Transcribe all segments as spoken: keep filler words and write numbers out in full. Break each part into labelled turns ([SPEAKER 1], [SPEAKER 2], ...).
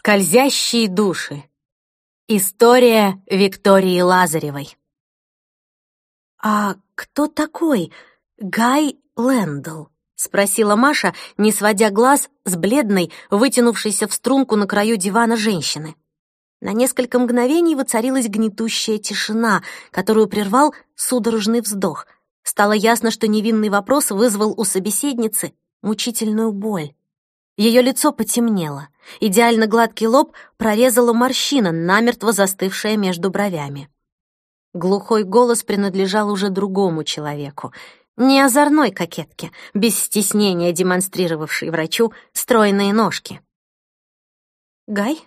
[SPEAKER 1] Скользящие души. История Виктории Лазаревой. «А кто такой Гай Лэндл?» — спросила Маша, не сводя глаз с бледной, вытянувшейся в струнку на краю дивана женщины. На несколько мгновений воцарилась гнетущая тишина, которую прервал судорожный вздох. Стало ясно, что невинный вопрос вызвал у собеседницы мучительную боль. Ее лицо потемнело. Идеально гладкий лоб прорезала морщина, намертво застывшая между бровями. Глухой голос принадлежал уже другому человеку, не озорной кокетке, без стеснения демонстрировавшей врачу стройные ножки. Гай?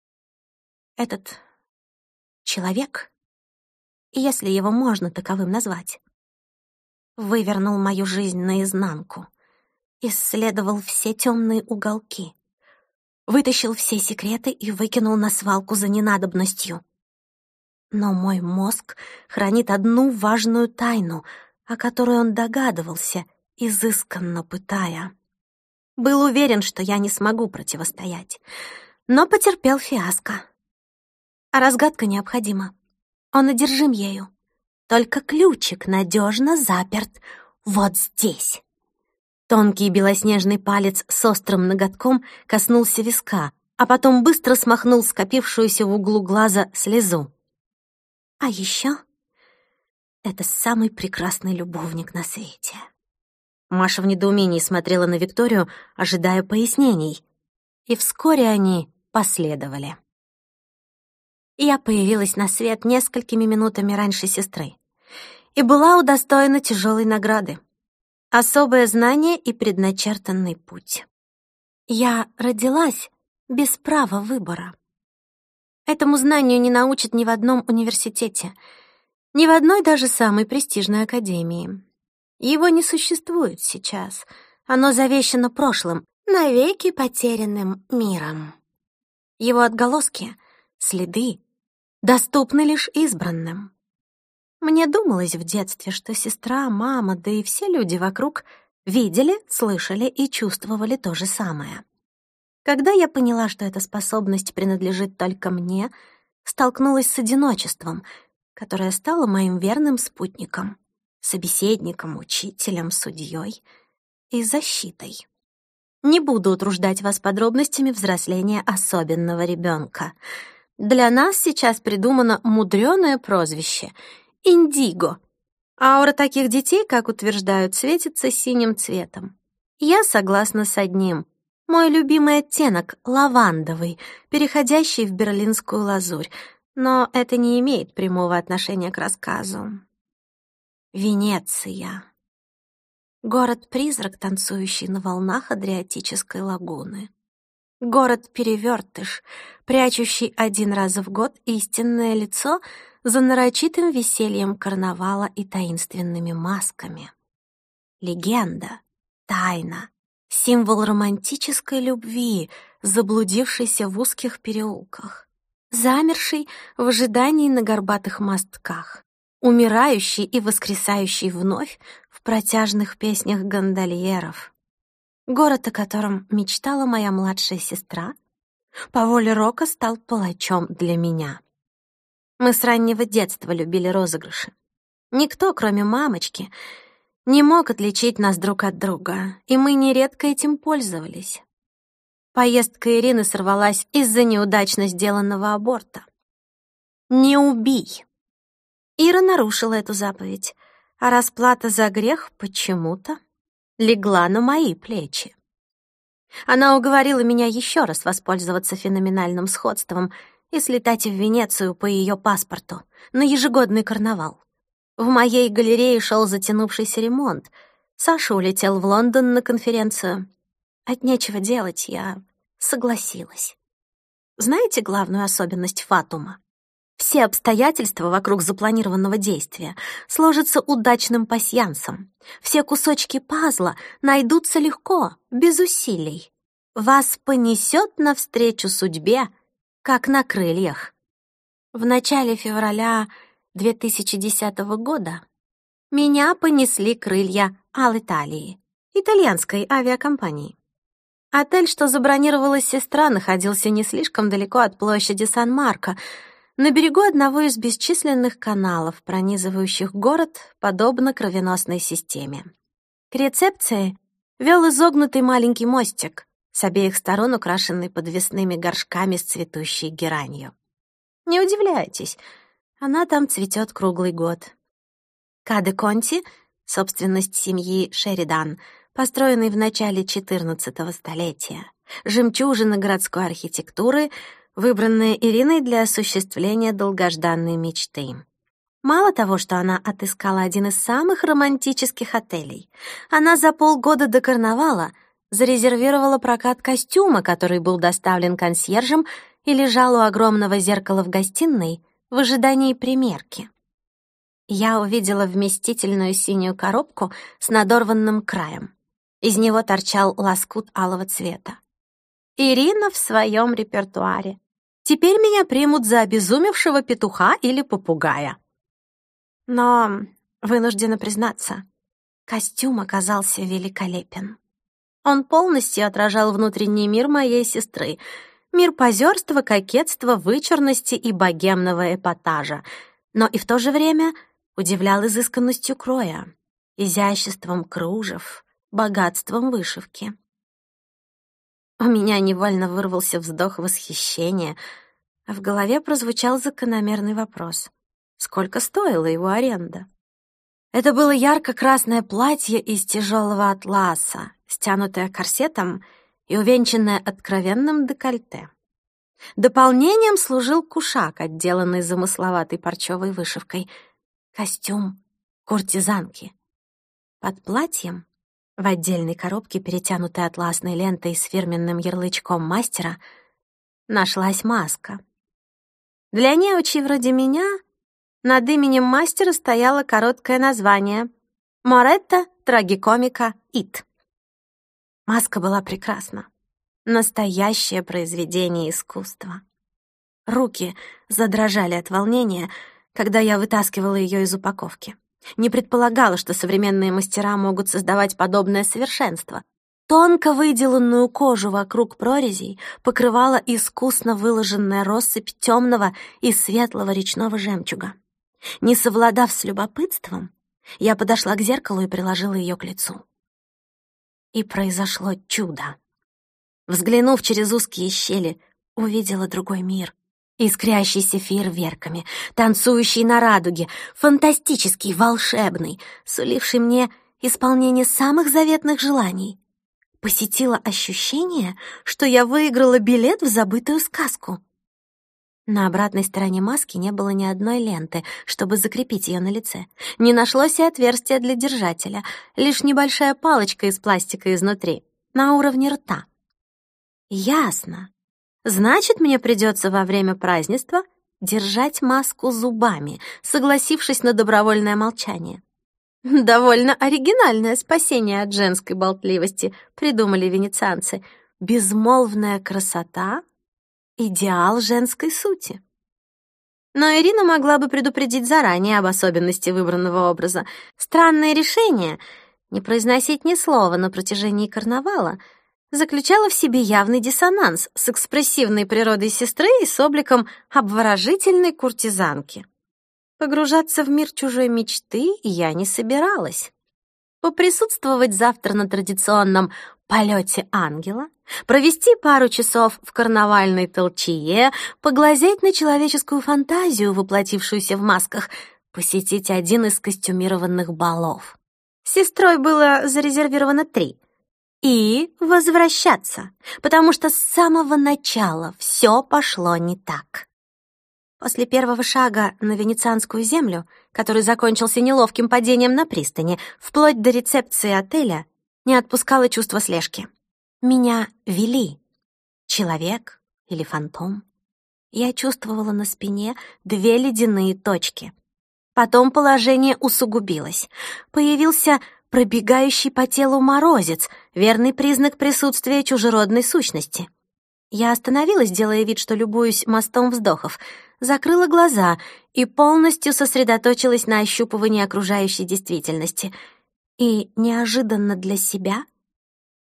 [SPEAKER 1] Этот человек, если его можно таковым назвать, вывернул мою жизнь наизнанку. Исследовал все темные уголки, вытащил все секреты и выкинул на свалку за ненадобностью. Но мой мозг хранит одну важную тайну, о которой он догадывался, изысканно пытая. Был уверен, что я не смогу противостоять, но потерпел фиаско. А разгадка необходима. Он одержим ею. Только ключик надежно заперт вот здесь. Тонкий белоснежный палец с острым ноготком коснулся виска, а потом быстро смахнул скопившуюся в углу глаза слезу. А еще это самый прекрасный любовник на свете. Маша в недоумении смотрела на Викторию, ожидая пояснений, и вскоре они последовали. Я появилась на свет несколькими минутами раньше сестры и была удостоена тяжелой награды. Особое знание и предначертанный путь. Я родилась без права выбора. Этому знанию не научат ни в одном университете, ни в одной даже самой престижной академии. Его не существует сейчас. Оно завещано прошлым, навеки потерянным миром. Его отголоски, следы, доступны лишь избранным. Мне думалось в детстве, что сестра, мама, да и все люди вокруг видели, слышали и чувствовали то же самое. Когда я поняла, что эта способность принадлежит только мне, столкнулась с одиночеством, которое стало моим верным спутником, собеседником, учителем, судьей и защитой. Не буду утруждать вас подробностями взросления особенного ребенка. Для нас сейчас придумано мудреное прозвище — Индиго. Аура таких детей, как утверждают, светится синим цветом. Я согласна с одним. Мой любимый оттенок — лавандовый, переходящий в берлинскую лазурь, но это не имеет прямого отношения к рассказу. Венеция. Город-призрак, танцующий на волнах Адриатической лагуны. Город-перевертыш, прячущий один раз в год истинное лицо за нарочитым весельем карнавала и таинственными масками. Легенда, тайна, символ романтической любви, заблудившийся в узких переулках, замерший в ожидании на горбатых мостках, умирающий и воскресающий вновь в протяжных песнях гондольеров. Город, о котором мечтала моя младшая сестра, по воле рока стал палачом для меня. Мы с раннего детства любили розыгрыши. Никто, кроме мамочки, не мог отличить нас друг от друга, и мы нередко этим пользовались. Поездка Ирины сорвалась из-за неудачно сделанного аборта. «Не убий!» Ира нарушила эту заповедь, а расплата за грех почему-то легла на мои плечи. Она уговорила меня еще раз воспользоваться феноменальным сходством и слетать в Венецию по ее паспорту на ежегодный карнавал. В моей галерее шел затянувшийся ремонт. Саша улетел в Лондон на конференцию. От нечего делать я согласилась. Знаете главную особенность Фатума? Все обстоятельства вокруг запланированного действия сложатся удачным пасьянсом. Все кусочки пазла найдутся легко, без усилий. Вас понесет навстречу судьбе, как на крыльях. В начале февраля две тысячи десятого года меня понесли крылья Алиталии, итальянской авиакомпании. Отель, что забронировала сестра, находился не слишком далеко от площади Сан-Марко, на берегу одного из бесчисленных каналов, пронизывающих город, подобно кровеносной системе. К рецепции вел изогнутый маленький мостик, с обеих сторон украшенный подвесными горшками с цветущей геранью. Не удивляйтесь, она там цветет круглый год. Ка-де-Конти — собственность семьи Шеридан, построенный в начале четырнадцатого столетия, жемчужина городской архитектуры, выбранная Ириной для осуществления долгожданной мечты. Мало того, что она отыскала один из самых романтических отелей, она за полгода до карнавала зарезервировала прокат костюма, который был доставлен консьержем и лежал у огромного зеркала в гостиной в ожидании примерки. Я увидела вместительную синюю коробку с надорванным краем. Из него торчал лоскут алого цвета. Ирина в своем репертуаре. Теперь меня примут за обезумевшего петуха или попугая. Но, вынуждена признаться, костюм оказался великолепен. Он полностью отражал внутренний мир моей сестры, мир позерства, кокетства, вычурности и богемного эпатажа, но и в то же время удивлял изысканностью кроя, изяществом кружев, богатством вышивки. У меня невольно вырвался вздох восхищения, а в голове прозвучал закономерный вопрос: сколько стоила его аренда? Это было ярко-красное платье из тяжелого атласа, стянутое корсетом и увенчанное откровенным декольте. Дополнением служил кушак, отделанный замысловатой парчевой вышивкой, костюм куртизанки. Под платьем, в отдельной коробке, перетянутой атласной лентой с фирменным ярлычком мастера, нашлась маска. Для неучей вроде меня над именем мастера стояло короткое название «Моретто трагикомика Ит». Маска была прекрасна. Настоящее произведение искусства. Руки задрожали от волнения, когда я вытаскивала ее из упаковки. Не предполагала, что современные мастера могут создавать подобное совершенство. Тонко выделанную кожу вокруг прорезей покрывала искусно выложенная россыпь темного и светлого речного жемчуга. Не совладав с любопытством, я подошла к зеркалу и приложила ее к лицу. И произошло чудо. Взглянув через узкие щели, увидела другой мир, искрящийся фейерверками, танцующий на радуге, фантастический, волшебный, суливший мне исполнение самых заветных желаний. Посетило ощущение, что я выиграла билет в забытую сказку. На обратной стороне маски не было ни одной ленты, чтобы закрепить ее на лице. Не нашлось и отверстия для держателя, лишь небольшая палочка из пластика изнутри, на уровне рта. Ясно. Значит, мне придется во время празднества держать маску зубами, согласившись на добровольное молчание. Довольно оригинальное спасение от женской болтливости, придумали венецианцы. Безмолвная красота — идеал женской сути. Но Ирина могла бы предупредить заранее об особенности выбранного образа. Странное решение — не произносить ни слова на протяжении карнавала — заключала в себе явный диссонанс с экспрессивной природой сестры и с обликом обворожительной куртизанки. Погружаться в мир чужой мечты я не собиралась. Поприсутствовать завтра на традиционном полете ангела, провести пару часов в карнавальной толчее, поглазеть на человеческую фантазию, воплотившуюся в масках, посетить один из костюмированных балов. С сестрой было зарезервировано три. И возвращаться, потому что с самого начала все пошло не так. После первого шага на венецианскую землю, который закончился неловким падением на пристани, вплоть до рецепции отеля, не отпускало чувство слежки. Меня вели. Человек или фантом. Я чувствовала на спине две ледяные точки. Потом положение усугубилось. Появился пробегающий по телу морозец, верный признак присутствия чужеродной сущности. Я остановилась, делая вид, что любуюсь мостом вздохов, закрыла глаза и полностью сосредоточилась на ощупывании окружающей действительности. И неожиданно для себя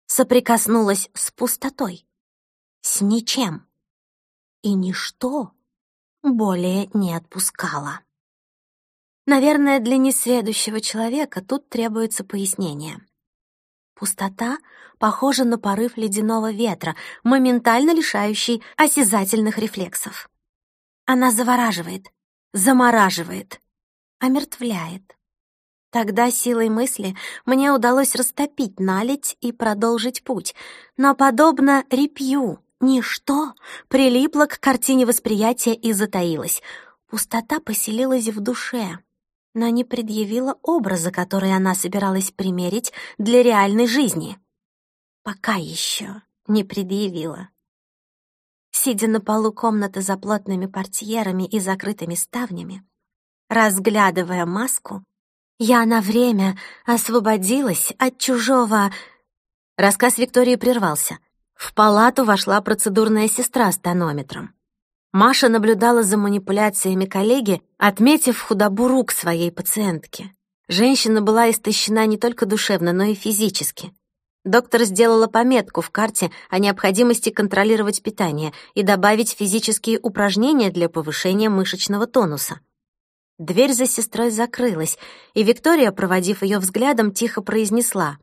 [SPEAKER 1] соприкоснулась с пустотой, с ничем, и ничто более не отпускало. Наверное, для несведущего человека тут требуется пояснение. Пустота похожа на порыв ледяного ветра, моментально лишающий осязательных рефлексов. Она завораживает, замораживает, омертвляет. Тогда силой мысли мне удалось растопить наледь и продолжить путь, но, подобно репью, ничто прилипло к картине восприятия и затаилось. Пустота поселилась в душе, но не предъявила образа, который она собиралась примерить для реальной жизни. Пока еще не предъявила. Сидя на полу комнаты за плотными портьерами и закрытыми ставнями, разглядывая маску, я на время освободилась от чужого... Рассказ Виктории прервался. В палату вошла процедурная сестра с тонометром. Маша наблюдала за манипуляциями коллеги, отметив худобу рук своей пациентки. Женщина была истощена не только душевно, но и физически. Доктор сделала пометку в карте о необходимости контролировать питание и добавить физические упражнения для повышения мышечного тонуса. Дверь за сестрой закрылась, и Виктория, проводив ее взглядом, тихо произнесла: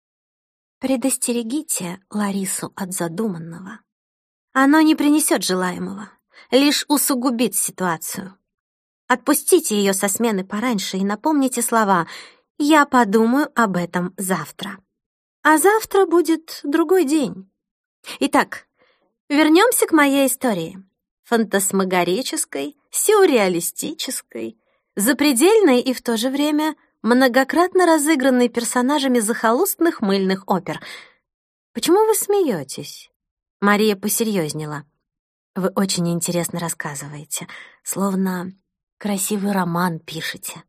[SPEAKER 1] «Предостерегите Ларису от задуманного. Оно не принесет желаемого, лишь усугубит ситуацию. Отпустите ее со смены пораньше и напомните слова «Я подумаю об этом завтра». А завтра будет другой день. Итак, вернемся к моей истории. Фантасмагорической, сюрреалистической, запредельной и в то же время многократно разыгранной персонажами захолустных мыльных опер. Почему вы смеетесь? Мария посерьезнела. Вы очень интересно рассказываете, словно красивый роман пишете.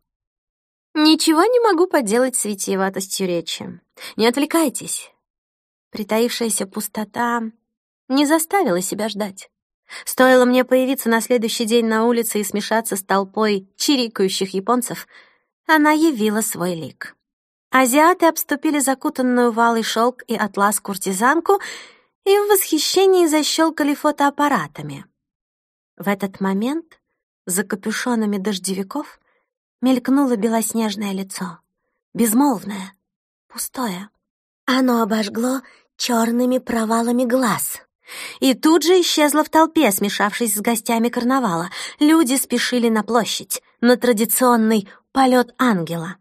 [SPEAKER 1] Ничего не могу поделать с витиеватостью речи. Не отвлекайтесь. Притаившаяся пустота не заставила себя ждать. Стоило мне появиться на следующий день на улице и смешаться с толпой чирикающих японцев, она явила свой лик. Азиаты обступили закутанную в алый шелк и атлас куртизанку и в восхищении защелкали фотоаппаратами. В этот момент за капюшонами дождевиков мелькнуло белоснежное лицо, безмолвное, пустое. Оно обожгло черными провалами глаз и тут же исчезло в толпе, смешавшись с гостями карнавала. Люди спешили на площадь, на традиционный полет ангела.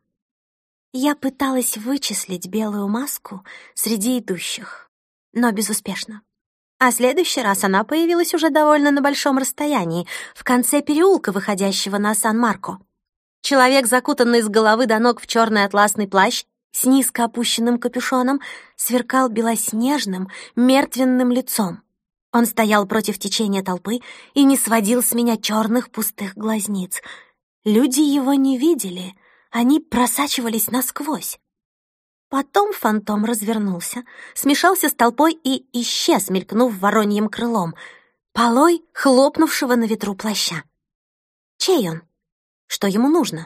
[SPEAKER 1] Я пыталась вычислить белую маску среди идущих, но безуспешно. А в следующий раз она появилась уже довольно на большом расстоянии, в конце переулка, выходящего на Сан-Марко. Человек, закутанный с головы до ног в черный атласный плащ, с низко опущенным капюшоном, сверкал белоснежным, мертвенным лицом. Он стоял против течения толпы и не сводил с меня черных пустых глазниц. Люди его не видели, они просачивались насквозь. Потом фантом развернулся, смешался с толпой и исчез, мелькнув вороньим крылом, полой хлопнувшего на ветру плаща. Чей он? Что ему нужно?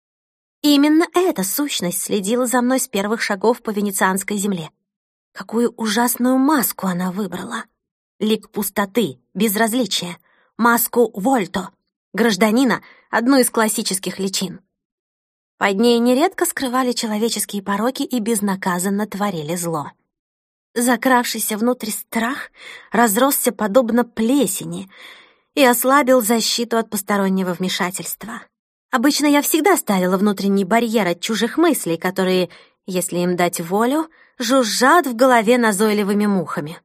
[SPEAKER 1] Именно эта сущность следила за мной с первых шагов по венецианской земле. Какую ужасную маску она выбрала. Лик пустоты, безразличия, маску Вольто, гражданина, одну из классических личин. Под ней нередко скрывали человеческие пороки и безнаказанно творили зло. Закравшийся внутрь страх разросся подобно плесени и ослабил защиту от постороннего вмешательства. Обычно я всегда ставила внутренний барьер от чужих мыслей, которые, если им дать волю, жужжат в голове назойливыми мухами.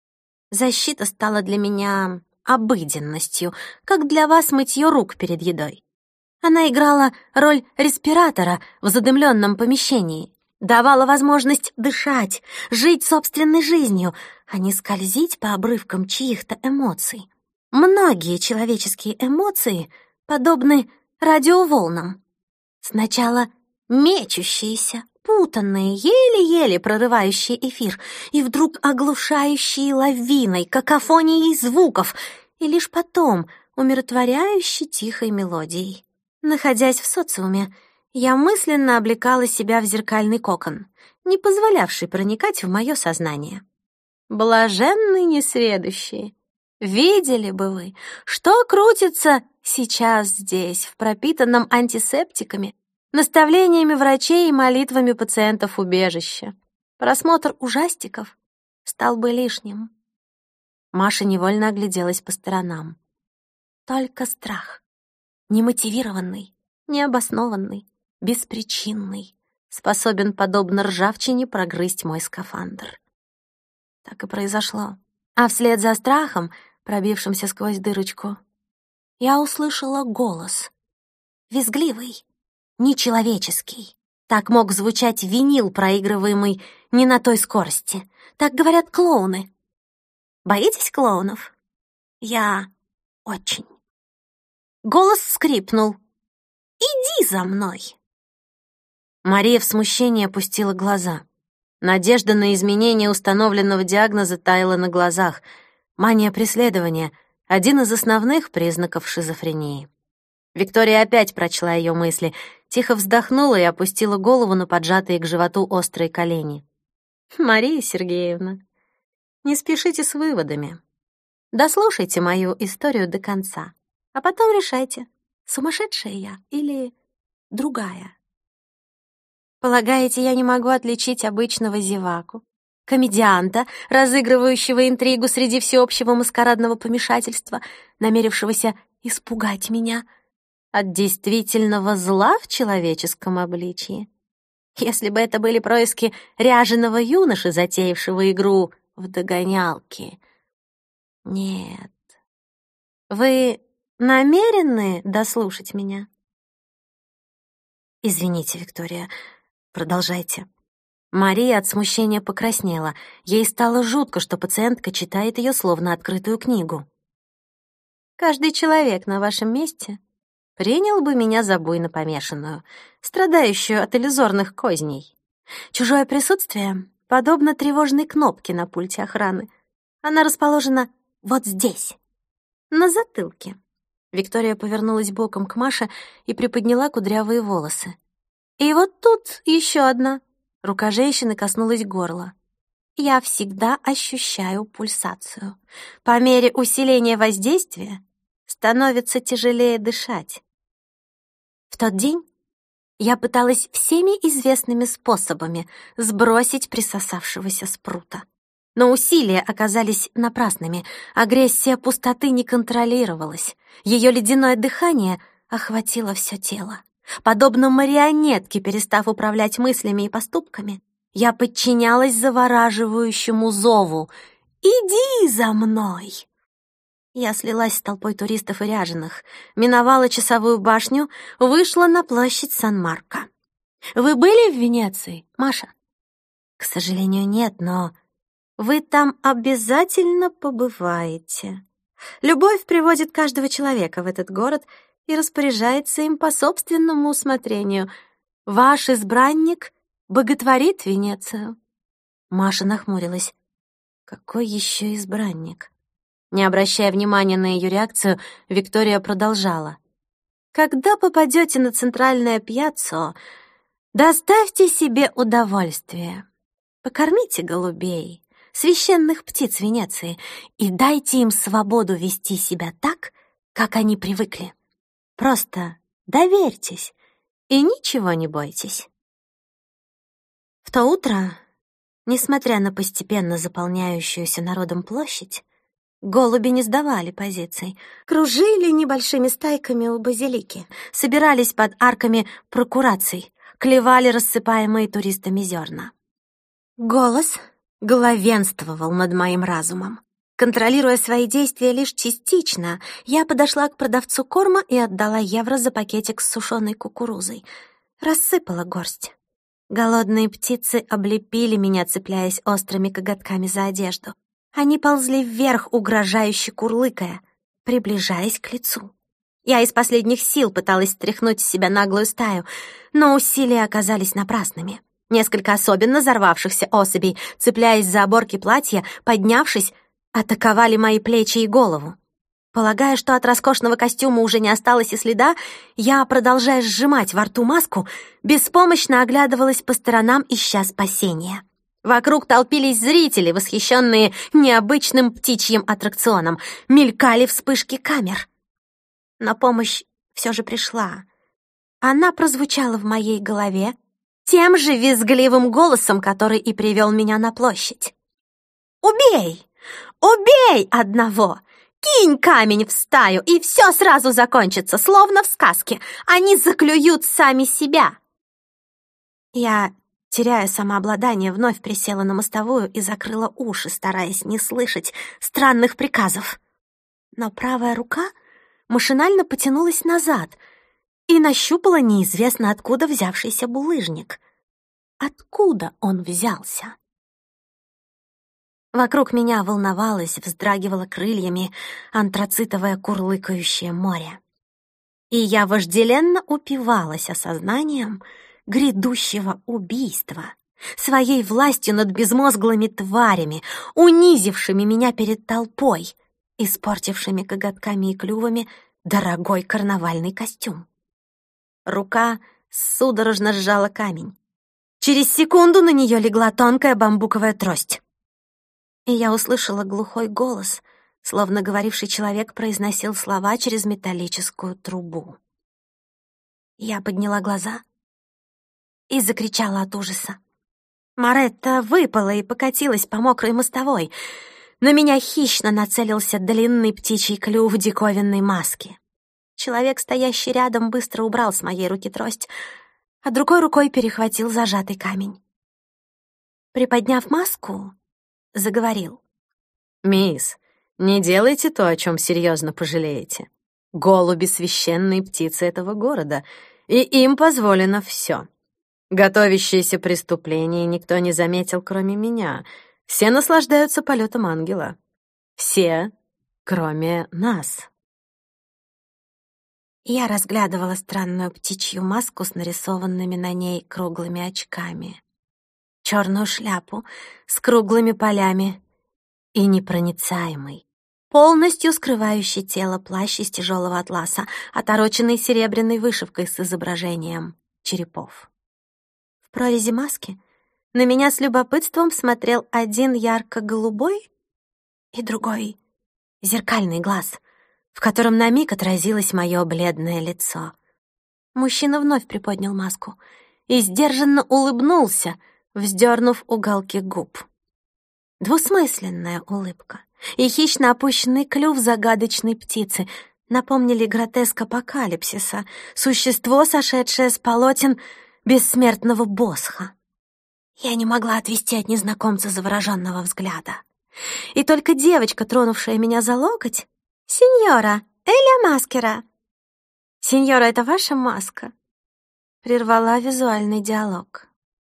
[SPEAKER 1] Защита стала для меня обыденностью, как для вас мытье рук перед едой. Она играла роль респиратора в задымленном помещении, давала возможность дышать, жить собственной жизнью, а не скользить по обрывкам чьих-то эмоций. Многие человеческие эмоции подобны радиоволнам. Сначала мечущиеся, путанные, еле-еле прорывающие эфир, и вдруг оглушающие лавиной, какофонией звуков, и лишь потом умиротворяющей тихой мелодией. Находясь в социуме, я мысленно облекала себя в зеркальный кокон. не позволявший проникать в мое сознание. Блаженные несведущие, видели бы вы, что крутится сейчас здесь, в пропитанном антисептиками, наставлениями врачей и молитвами пациентов убежища. Просмотр ужастиков стал бы лишним. Маша невольно огляделась по сторонам. Только страх, немотивированный, необоснованный, беспричинный, способен, подобно ржавчине, прогрызть мой скафандр. Так и произошло. А вслед за страхом, пробившимся сквозь дырочку, я услышала голос. Визгливый, нечеловеческий. Так мог звучать винил, проигрываемый не на той скорости. Так говорят клоуны. Боитесь клоунов? Я очень. Голос скрипнул. «Иди за мной!» Мария в смущении опустила глаза. Надежда на изменение установленного диагноза таяла на глазах. Мания преследования — один из основных признаков шизофрении. Виктория опять прочла ее мысли, тихо вздохнула и опустила голову на поджатые к животу острые колени. «Мария Сергеевна, не спешите с выводами. Дослушайте мою историю до конца, а потом решайте, сумасшедшая я или другая. Полагаете, я не могу отличить обычного зеваку, комедианта, разыгрывающего интригу среди всеобщего маскарадного помешательства, намерившегося испугать меня, от действительного зла в человеческом обличии? Если бы это были происки ряженого юноши, затеявшего игру в догонялки. Нет. Вы намерены дослушать меня? Извините, Виктория, продолжайте. Мария от смущения покраснела. Ей стало жутко, что пациентка читает ее словно открытую книгу. Каждый человек на вашем месте принял бы меня за буйно помешанную, страдающую от иллюзорных козней. Чужое присутствие подобно тревожной кнопке на пульте охраны. Она расположена вот здесь, на затылке. Виктория повернулась боком к Маше и приподняла кудрявые волосы. И вот тут еще одна. Рука женщины коснулась горла. Я всегда ощущаю пульсацию. По мере усиления воздействия становится тяжелее дышать. В тот день я пыталась всеми известными способами сбросить присосавшегося спрута. Но усилия оказались напрасными. Агрессия пустоты не контролировалась. Ее ледяное дыхание охватило все тело. Подобно марионетке, перестав управлять мыслями и поступками, я подчинялась завораживающему зову «Иди за мной!». Я слилась с толпой туристов и ряженых, миновала часовую башню, вышла на площадь Сан-Марко. Вы были в Венеции, Маша? К сожалению, нет, но вы там обязательно побываете. Любовь приводит каждого человека в этот город и распоряжается им по собственному усмотрению. Ваш избранник боготворит Венецию. Маша нахмурилась. Какой еще избранник? Не обращая внимания на ее реакцию, Виктория продолжала. Когда попадете на центральное пьяццо, доставьте себе удовольствие. Покормите голубей, священных птиц Венеции, и дайте им свободу вести себя так, как они привыкли. Просто доверьтесь и ничего не бойтесь. В то утро, несмотря на постепенно заполняющуюся народом площадь, голуби не сдавали позиций, кружили небольшими стайками у базилики, собирались под арками прокураций, клевали рассыпаемые туристами зерна. Голос главенствовал над моим разумом. Контролируя свои действия лишь частично, я подошла к продавцу корма и отдала евро за пакетик с сушеной кукурузой. Рассыпала горсть. Голодные птицы облепили меня, цепляясь острыми коготками за одежду. Они ползли вверх, угрожающе курлыкая, приближаясь к лицу. Я из последних сил пыталась стряхнуть с себя наглую стаю, но усилия оказались напрасными. Несколько особенно взорвавшихся особей, цепляясь за оборки платья, поднявшись, атаковали мои плечи и голову. Полагая, что от роскошного костюма уже не осталось и следа, я, продолжая сжимать во рту маску, беспомощно оглядывалась по сторонам, ища спасения. Вокруг толпились зрители, восхищенные необычным птичьим аттракционом. Мелькали вспышки камер. Но помощь все же пришла. Она прозвучала в моей голове тем же визгливым голосом, который и привел меня на площадь. «Убей! Убей одного! Кинь камень в стаю, и все сразу закончится, словно в сказке. Они заклюют сами себя!» Я, теряя самообладание, вновь присела на мостовую и закрыла уши, стараясь не слышать странных приказов. Но правая рука машинально потянулась назад и нащупала неизвестно откуда взявшийся булыжник. Откуда он взялся? Вокруг меня волновалось, вздрагивало крыльями антрацитовое курлыкающее море. И я вожделенно упивалась осознанием грядущего убийства, своей властью над безмозглыми тварями, унизившими меня перед толпой, испортившими коготками и клювами дорогой карнавальный костюм. Рука судорожно сжала камень. Через секунду на нее легла тонкая бамбуковая трость. И я услышала глухой голос, словно говоривший человек произносил слова через металлическую трубу. Я подняла глаза и закричала от ужаса. Моретта выпала и покатилась по мокрой мостовой. На меня хищно нацелился длинный птичий клюв диковинной маски. Человек, стоящий рядом, быстро убрал с моей руки трость, а другой рукой перехватил зажатый камень. Приподняв маску, заговорил.
[SPEAKER 2] «Мисс, не делайте то, о чем серьезно пожалеете. Голуби — священные птицы этого города, и им позволено все. Готовящееся преступление никто не заметил, кроме меня. Все наслаждаются полетом ангела. Все, кроме нас».
[SPEAKER 1] Я разглядывала странную птичью маску с нарисованными на ней круглыми очками, черную шляпу с круглыми полями и непроницаемый, полностью скрывающий тело плащ из тяжелого атласа, отороченный серебряной вышивкой с изображением черепов. В прорези маски на меня с любопытством смотрел один ярко-голубой и другой зеркальный глаз, в котором на миг отразилось мое бледное лицо. Мужчина вновь приподнял маску и сдержанно улыбнулся, вздернув уголки губ. Двусмысленная улыбка и хищно опущенный клюв загадочной птицы напомнили гротеск апокалипсиса, существо, сошедшее с полотен бессмертного Босха. Я не могла отвести от незнакомца завороженного взгляда. И только девочка, тронувшая меня за локоть: «Сеньора, Эля Маскера!» «Сеньора, это ваша маска?» Прервала визуальный диалог.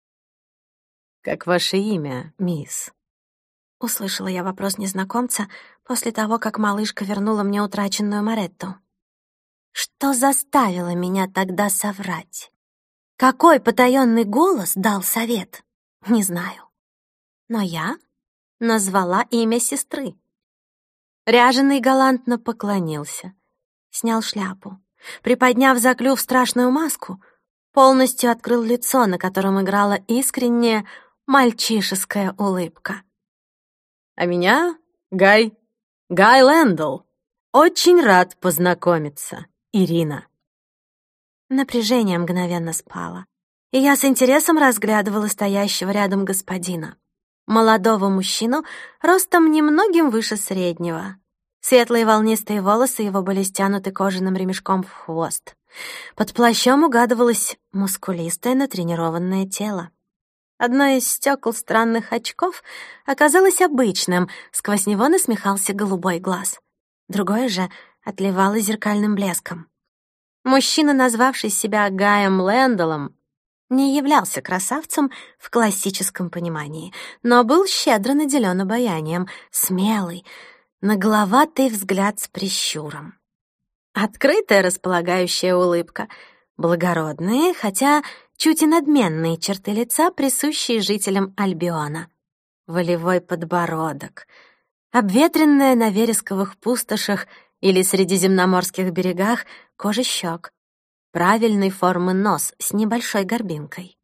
[SPEAKER 2] «Как ваше имя, мисс?»
[SPEAKER 1] Услышала я вопрос незнакомца после того, как малышка вернула мне утраченную Моретту. Что заставило меня тогда соврать? Какой потаённый голос дал совет? Не знаю. Но я назвала имя сестры. Ряженый галантно поклонился, снял шляпу, приподняв за клюв страшную маску, полностью открыл лицо, на котором играла искренняя мальчишеская улыбка.
[SPEAKER 2] «А меня Гай, Гай Лэндл. Очень рад познакомиться, Ирина».
[SPEAKER 1] Напряжение мгновенно спало, и я с интересом разглядывала стоящего рядом господина. Молодого мужчину, ростом немногим выше среднего. Светлые волнистые волосы его были стянуты кожаным ремешком в хвост. Под плащом угадывалось мускулистое натренированное тело. Одно из стекол странных очков оказалось обычным, сквозь него насмехался голубой глаз. Другое же отливало зеркальным блеском. Мужчина, назвавший себя Гаем Лэндалом, не являлся красавцем в классическом понимании, но был щедро наделен обаянием, смелый, нагловатый взгляд с прищуром. Открытая располагающая улыбка, благородные, хотя чуть и надменные черты лица, присущие жителям Альбиона. Волевой подбородок, обветренная на вересковых пустошах или средиземноморских берегах кожа щек, правильной формы нос с небольшой горбинкой.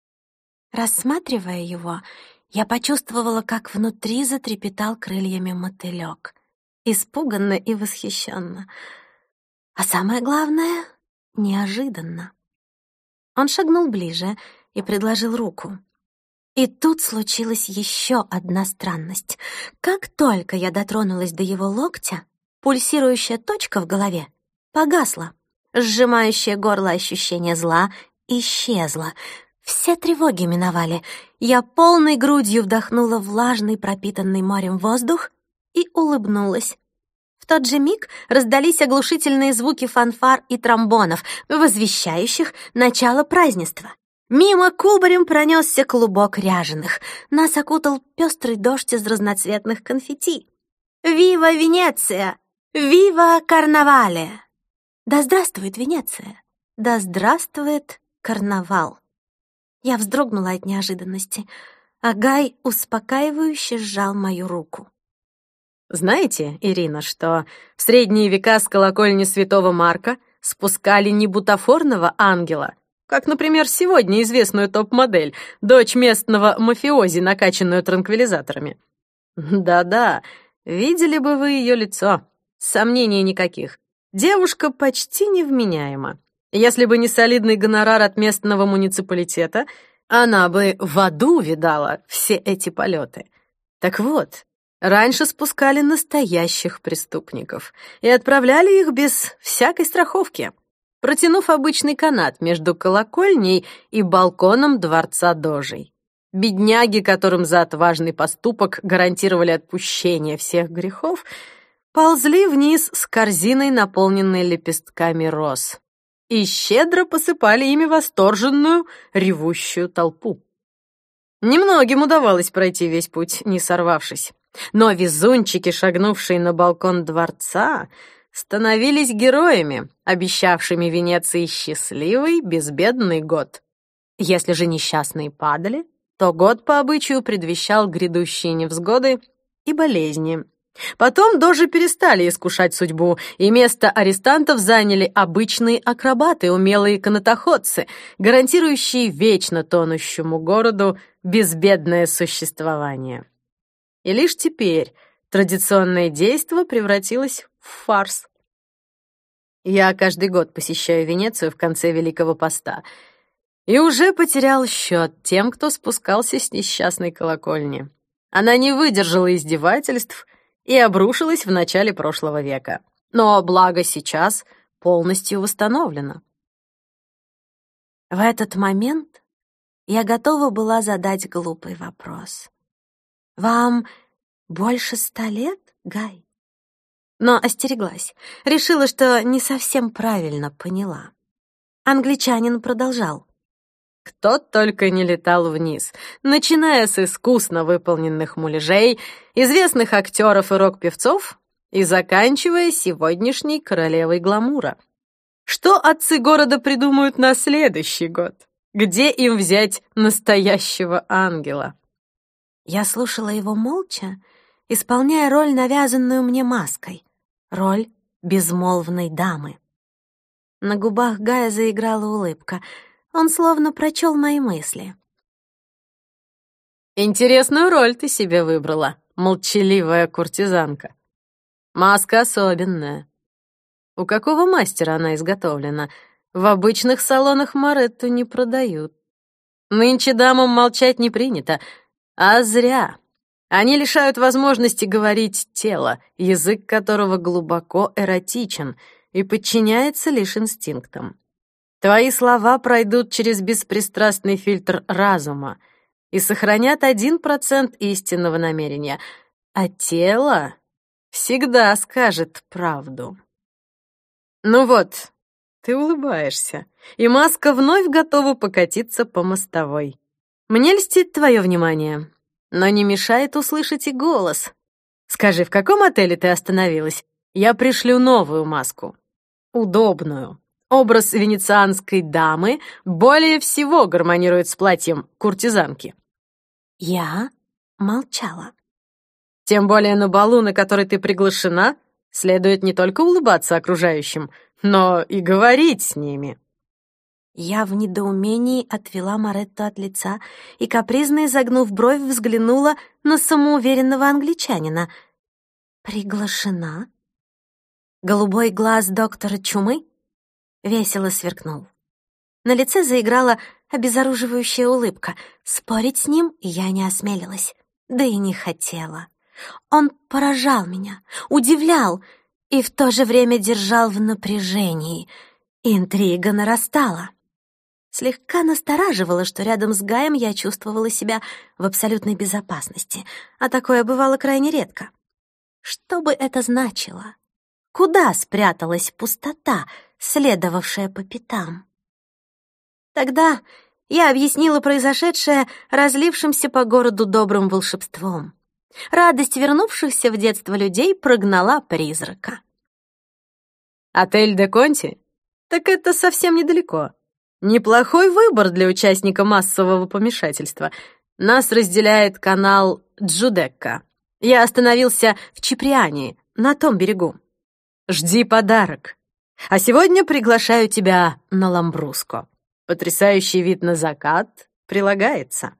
[SPEAKER 1] Рассматривая его, я почувствовала, как внутри затрепетал крыльями мотылёк, испуганно и восхищенно. А самое главное — неожиданно. Он шагнул ближе и предложил руку. И тут случилась еще одна странность. Как только я дотронулась до его локтя, пульсирующая точка в голове погасла. Сжимающее горло ощущение зла исчезло. Все тревоги миновали. Я полной грудью вдохнула влажный, пропитанный морем воздух и улыбнулась. В тот же миг раздались оглушительные звуки фанфар и тромбонов, возвещающих начало празднества. Мимо кубарем пронесся клубок ряженых. Нас окутал пестрый дождь из разноцветных конфетти. «Вива Венеция! Вива Карнавале!» Да здравствует Венеция! Да здравствует карнавал! Я вздрогнула от неожиданности, а Гай успокаивающе сжал мою руку.
[SPEAKER 2] Знаете, Ирина, что в средние века с колокольни святого Марка спускали не бутафорного ангела, как, например, сегодня известную топ-модель, дочь местного мафиози, накачанную транквилизаторами? Да-да, видели бы вы ее лицо. Сомнений никаких. Девушка почти невменяема. Если бы не солидный гонорар от местного муниципалитета, она бы в аду видала все эти полеты. Так вот, раньше спускали настоящих преступников и отправляли их без всякой страховки, протянув обычный канат между колокольней и балконом дворца Дожей. Бедняги, которым за отважный поступок гарантировали отпущение всех грехов, ползли вниз с корзиной, наполненной лепестками роз, и щедро посыпали ими восторженную, ревущую толпу. Немногим удавалось пройти весь путь, не сорвавшись. Но везунчики, шагнувшие на балкон дворца, становились героями, обещавшими Венеции счастливый, безбедный год. Если же несчастные падали, то год по обычаю предвещал грядущие невзгоды и болезни. Потом дожи перестали искушать судьбу, и место арестантов заняли обычные акробаты, умелые канатоходцы, гарантирующие вечно тонущему городу безбедное существование. И лишь теперь традиционное действо превратилось в фарс. Я каждый год посещаю Венецию в конце Великого Поста и уже потерял счет тем, кто спускался с несчастной колокольни. Она не выдержала издевательств и обрушилась в начале прошлого века. Но благо сейчас полностью восстановлена.
[SPEAKER 1] В этот момент я готова была задать глупый вопрос. «Вам больше ста лет, Гай?» Но остереглась. Решила, что не совсем правильно поняла. Англичанин продолжал.
[SPEAKER 2] Кто только не летал вниз, начиная с искусно выполненных муляжей, известных актеров и рок-певцов и заканчивая сегодняшней королевой гламура. Что отцы города придумают на следующий год? Где им взять настоящего ангела?
[SPEAKER 1] Я слушала его молча, исполняя роль, навязанную мне маской, роль безмолвной дамы. На губах Гая заиграла улыбка. Он словно прочел мои мысли.
[SPEAKER 2] «Интересную роль ты себе выбрала, молчаливая куртизанка. Маска особенная. У какого мастера она изготовлена? В обычных салонах Моретту не продают. Нынче дамам молчать не принято, а зря. Они лишают возможности говорить тело, язык которого глубоко эротичен и подчиняется лишь инстинктам. Твои слова пройдут через беспристрастный фильтр разума и сохранят один процент истинного намерения, а тело всегда скажет правду. Ну вот, ты улыбаешься, и маска вновь готова покатиться по мостовой. Мне льстит твое внимание, но не мешает услышать и голос. Скажи, в каком отеле ты остановилась? Я пришлю новую маску. Удобную. Образ венецианской дамы более всего гармонирует с платьем куртизанки.
[SPEAKER 1] Я молчала.
[SPEAKER 2] Тем более на балу, на который ты приглашена, Следует не только улыбаться окружающим, но и говорить с ними».
[SPEAKER 1] Я в недоумении отвела Маретту от лица и, капризно изогнув бровь, взглянула на самоуверенного англичанина. «Приглашена?» Голубой глаз доктора Чумы весело сверкнул. На лице заиграла обезоруживающая улыбка. Спорить с ним я не осмелилась, да и не хотела. Он поражал меня, удивлял и в то же время держал в напряжении. Интрига нарастала. Слегка настораживало, что рядом с Гаем я чувствовала себя в абсолютной безопасности, а такое бывало крайне редко. Что бы это значило? Куда спряталась пустота, следовавшая по пятам? Тогда я объяснила произошедшее разлившимся по городу добрым волшебством. Радость вернувшихся в детство людей прогнала призрака.
[SPEAKER 2] «Отель де Конти? Так это совсем недалеко. Неплохой выбор для участника массового помешательства. Нас разделяет канал Джудекка. Я остановился в Чиприане, на том берегу. Жди подарок. А сегодня приглашаю тебя на Ламбруско. Потрясающий вид на закат прилагается».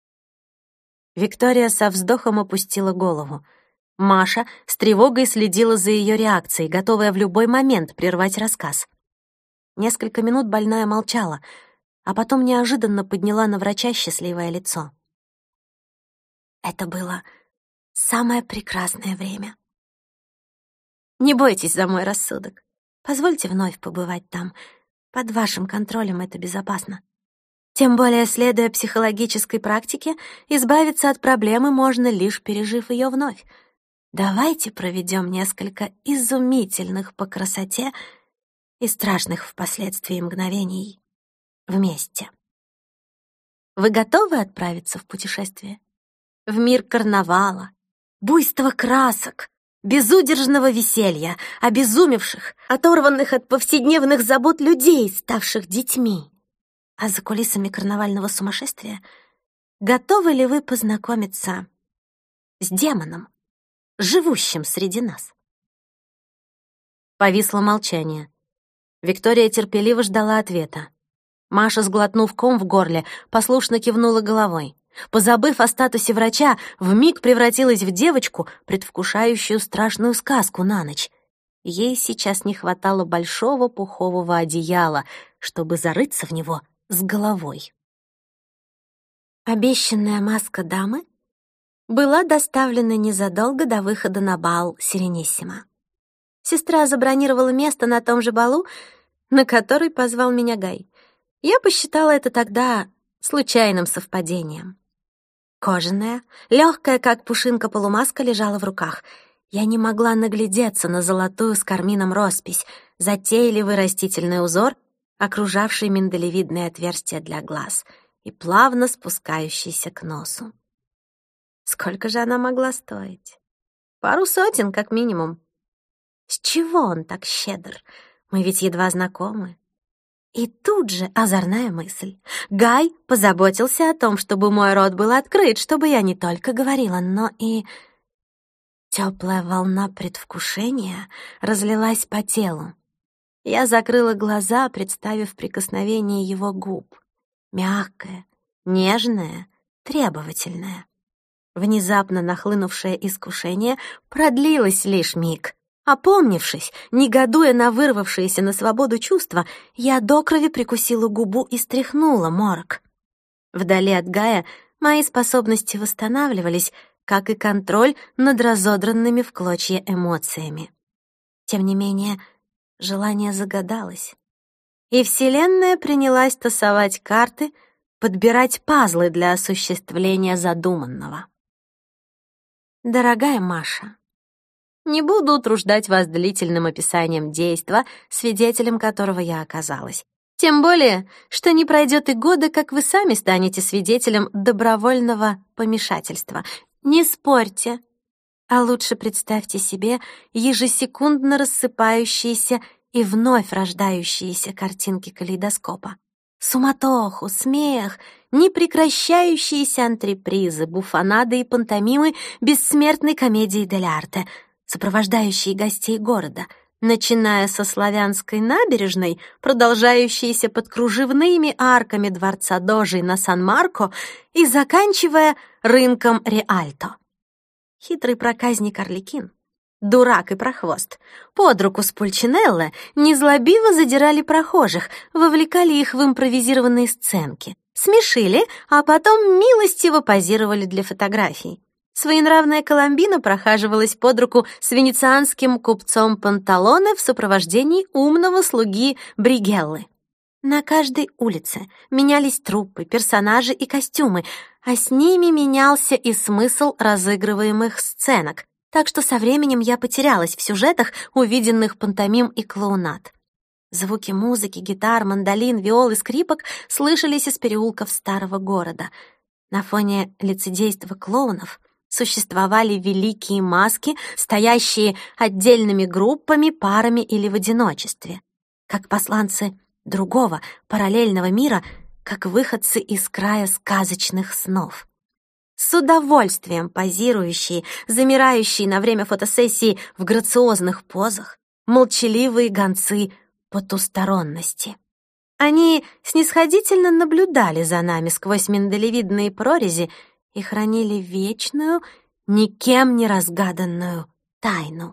[SPEAKER 1] Виктория со вздохом опустила голову. Маша с тревогой следила за ее реакцией, готовая в любой момент прервать рассказ. Несколько минут больная молчала, а потом неожиданно подняла на врача счастливое лицо. Это было самое прекрасное время. Не бойтесь за мой рассудок. Позвольте вновь побывать там. Под вашим контролем это безопасно. Тем более, следуя психологической практике, избавиться от проблемы можно, лишь пережив ее вновь. Давайте проведем несколько изумительных по красоте и страшных впоследствии мгновений вместе. Вы готовы отправиться в путешествие? В мир карнавала, буйства красок, безудержного веселья, обезумевших, оторванных от повседневных забот людей, ставших детьми. А за кулисами карнавального сумасшествия готовы ли вы познакомиться с демоном, живущим среди нас? Повисло молчание. Виктория терпеливо ждала ответа. Маша, сглотнув ком в горле, послушно кивнула головой. Позабыв о статусе врача, вмиг превратилась в девочку, предвкушающую страшную сказку на ночь. Ей сейчас не хватало большого пухового одеяла, чтобы зарыться в него с головой. Обещанная маска дамы была доставлена незадолго до выхода на бал Сирениссимо. Сестра забронировала место на том же балу, на который позвал меня Гай. Я посчитала это тогда случайным совпадением. Кожаная, легкая, как пушинка, полумаска лежала в руках. Я не могла наглядеться на золотую с кармином роспись, затейливый растительный узор, окружавший миндалевидные отверстия для глаз и плавно спускающийся к носу. Сколько же она могла стоить? Пару сотен, как минимум. С чего он так щедр? Мы ведь едва знакомы. И тут же озорная мысль. Гай позаботился о том, чтобы мой рот был открыт, чтобы я не только говорила, но и... Теплая волна предвкушения разлилась по телу. Я закрыла глаза, представив прикосновение его губ. Мягкое, нежное, требовательное. Внезапно нахлынувшее искушение продлилось лишь миг. Опомнившись, негодуя на вырвавшееся на свободу чувства, я до крови прикусила губу и стряхнула морок. Вдали от Гая мои способности восстанавливались, как и контроль над разодранными в клочья эмоциями. Тем не менее, желание загадалось, и Вселенная принялась тасовать карты, подбирать пазлы для осуществления задуманного. Дорогая Маша, не буду утруждать вас длительным описанием действа, свидетелем которого я оказалась. Тем более, что не пройдет и года, как вы сами станете свидетелем добровольного помешательства. Не спорьте, а лучше представьте себе ежесекундно рассыпающиеся и вновь рождающиеся картинки калейдоскопа. Суматоху, смех, непрекращающиеся антрепризы, буфонады и пантомимы бессмертной комедии дель арте. сопровождающие гостей города, начиная со Славянской набережной, продолжающейся под кружевными арками дворца Дожей на Сан-Марко и заканчивая рынком Риальто. Хитрый проказник Арлекин, дурак и прохвост, под руку с Пульчинелло незлобиво задирали прохожих, вовлекали их в импровизированные сценки, смешили, а потом милостиво позировали для фотографий. Своенравная Коломбина прохаживалась под руку с венецианским купцом Панталоне в сопровождении умного слуги Бригеллы. На каждой улице менялись труппы, персонажи и костюмы, а с ними менялся и смысл разыгрываемых сценок, так что со временем я потерялась в сюжетах увиденных пантомим и клоунад. Звуки музыки, гитар, мандолин, виол и скрипок слышались из переулков старого города. На фоне лицедейства клоунов существовали великие маски, стоящие отдельными группами, парами или в одиночестве, как посланцы другого, параллельного мира, как выходцы из края сказочных снов. С удовольствием позирующие, замирающие на время фотосессии в грациозных позах, молчаливые гонцы потусторонности. Они снисходительно наблюдали за нами сквозь миндалевидные прорези и хранили вечную, никем не разгаданную тайну.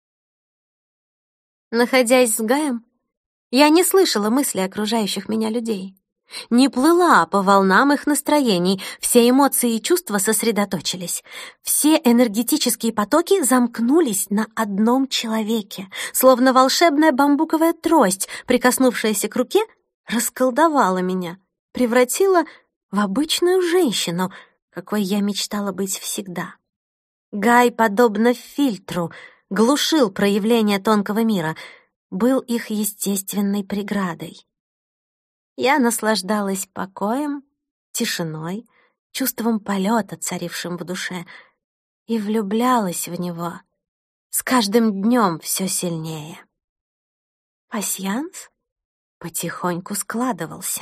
[SPEAKER 1] Находясь с Гаем, я не слышала мыслей окружающих меня людей, не плыла по волнам их настроений, все эмоции и чувства сосредоточились. Все энергетические потоки замкнулись на одном человеке, словно волшебная бамбуковая трость, прикоснувшаяся к руке, расколдовала меня, превратила в обычную женщину, какой я мечтала быть всегда. Гай, подобно фильтру, глушил проявления тонкого мира, был их естественной преградой. Я наслаждалась покоем, тишиной, чувством полета, царившим в душе, и влюблялась в него с каждым днем все сильнее. Пасьянс потихоньку складывался.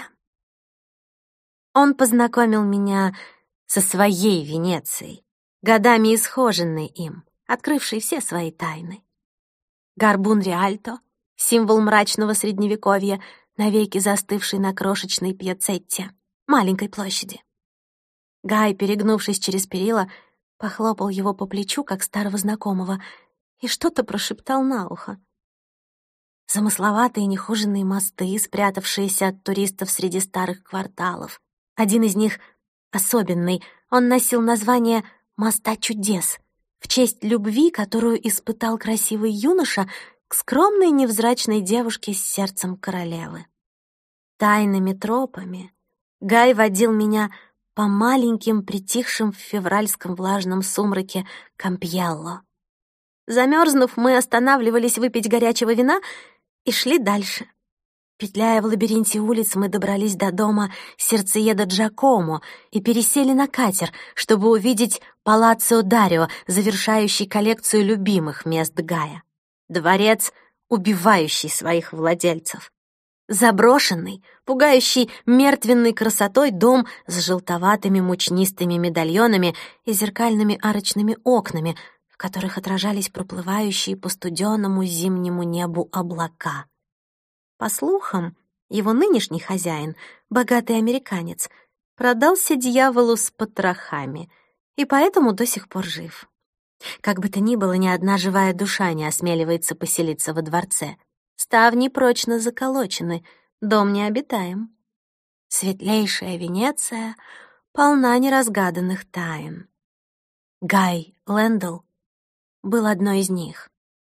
[SPEAKER 1] Он познакомил меня со своей Венецией, годами исхоженной им, открывшей все свои тайны. Горбун Риальто, символ мрачного средневековья, навеки застывший на крошечной пьяцетте, маленькой площади. Гай, перегнувшись через перила, похлопал его по плечу, как старого знакомого, и что-то прошептал на ухо. Замысловатые нехоженные мосты, спрятавшиеся от туристов среди старых кварталов. Один из них особенный, он носил название «Моста чудес», в честь любви, которую испытал красивый юноша к скромной невзрачной девушке с сердцем королевы. Тайными тропами Гай водил меня по маленьким, притихшим в февральском влажном сумраке Кампьелло. Замерзнув, мы останавливались выпить горячего вина и шли дальше. Петляя в лабиринте улиц, мы добрались до дома сердцееда Джакомо и пересели на катер, чтобы увидеть Палаццо Дарио, завершающий коллекцию любимых мест Гая. Дворец, убивающий своих владельцев. Заброшенный, пугающий мертвенной красотой дом с желтоватыми мучнистыми медальонами и зеркальными арочными окнами, в которых отражались проплывающие по студеному зимнему небу облака. По слухам, его нынешний хозяин, богатый американец, продался дьяволу с потрохами и поэтому до сих пор жив. Как бы то ни было, ни одна живая душа не осмеливается поселиться во дворце. Ставни прочно заколочены, дом необитаем. Светлейшая Венеция полна неразгаданных тайн. Гай Лэндл был одной из них.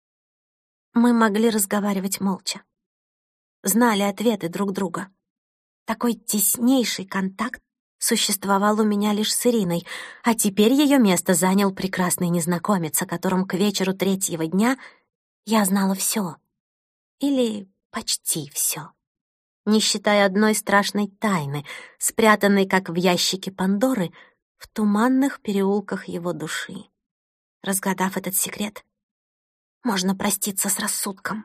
[SPEAKER 1] Мы могли разговаривать молча. Знали ответы друг друга. Такой теснейший контакт существовал у меня лишь с Ириной, а теперь ее место занял прекрасный незнакомец, о котором к вечеру третьего дня я знала все. Или почти все. Не считая одной страшной тайны, спрятанной, как в ящике Пандоры, в туманных переулках его души. Разгадав этот секрет, можно проститься с рассудком.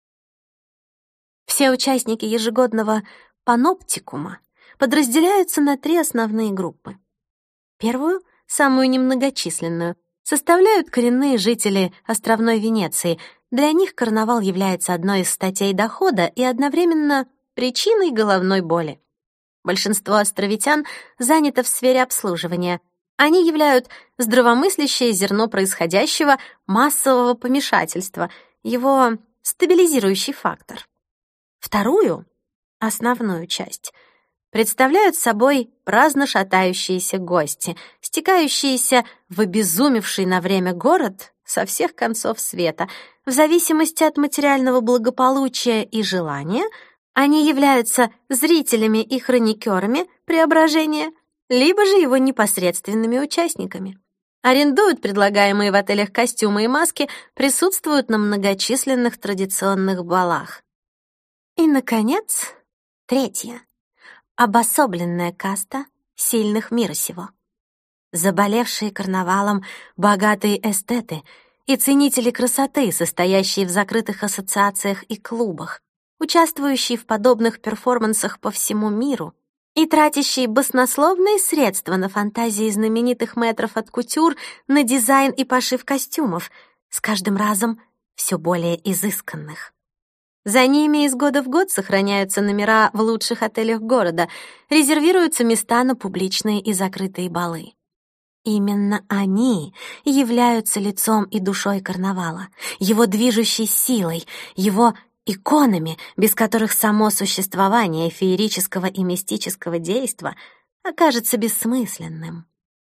[SPEAKER 1] Все участники ежегодного паноптикума подразделяются на три основные группы. Первую, самую немногочисленную, составляют коренные жители островной Венеции. Для них карнавал является одной из статей дохода и одновременно причиной головной боли. Большинство островитян занято в сфере обслуживания. Они являют здравомыслящее зерно происходящего массового помешательства, его стабилизирующий фактор. Вторую, основную часть, представляют собой праздно шатающиеся гости, стекающиеся в обезумевший на время город со всех концов света. В зависимости от материального благополучия и желания они являются зрителями и хроникерами преображения, либо же его непосредственными участниками. Арендуют предлагаемые в отелях костюмы и маски, присутствуют на многочисленных традиционных балах. И, наконец, третья — обособленная каста сильных мира сего. Заболевшие карнавалом богатые эстеты и ценители красоты, состоящие в закрытых ассоциациях и клубах, участвующие в подобных перформансах по всему миру и тратящие баснословные средства на фантазии знаменитых мэтров от кутюр, на дизайн и пошив костюмов, с каждым разом все более изысканных. За ними из года в год сохраняются номера в лучших отелях города, резервируются места на публичные и закрытые балы. Именно они являются лицом и душой карнавала, его движущей силой, его иконами, без которых само существование феерического и мистического действа окажется бессмысленным.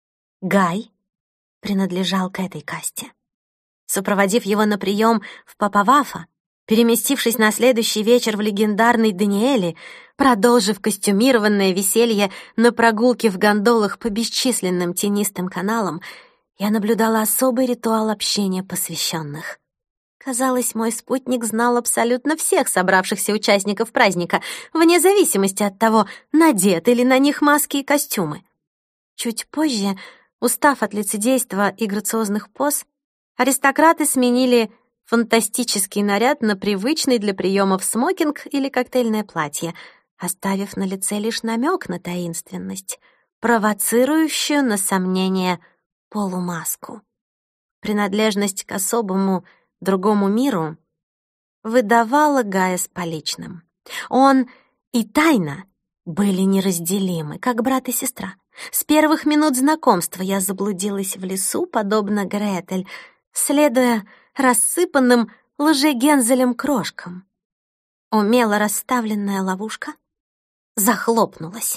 [SPEAKER 1] Гай принадлежал к этой касте. Сопроводив его на прием в Папавафа, переместившись на следующий вечер в легендарный Даниэли, продолжив костюмированное веселье на прогулке в гондолах по бесчисленным тенистым каналам, я наблюдала особый ритуал общения посвященных. Казалось, мой спутник знал абсолютно всех собравшихся участников праздника, вне зависимости от того, надеты ли на них маски и костюмы. Чуть позже, устав от лицедейства и грациозных поз, аристократы сменили фантастический наряд на привычный для приемов смокинг или коктейльное платье, оставив на лице лишь намек на таинственность, провоцирующую на сомнение полумаску. Принадлежность к особому другому миру выдавала Гая с поличным. Он и тайна были неразделимы, как брат и сестра. С первых минут знакомства я заблудилась в лесу, подобно Гретель, следуя рассыпанным лжегензелем крошкам. Умело расставленная ловушка захлопнулась.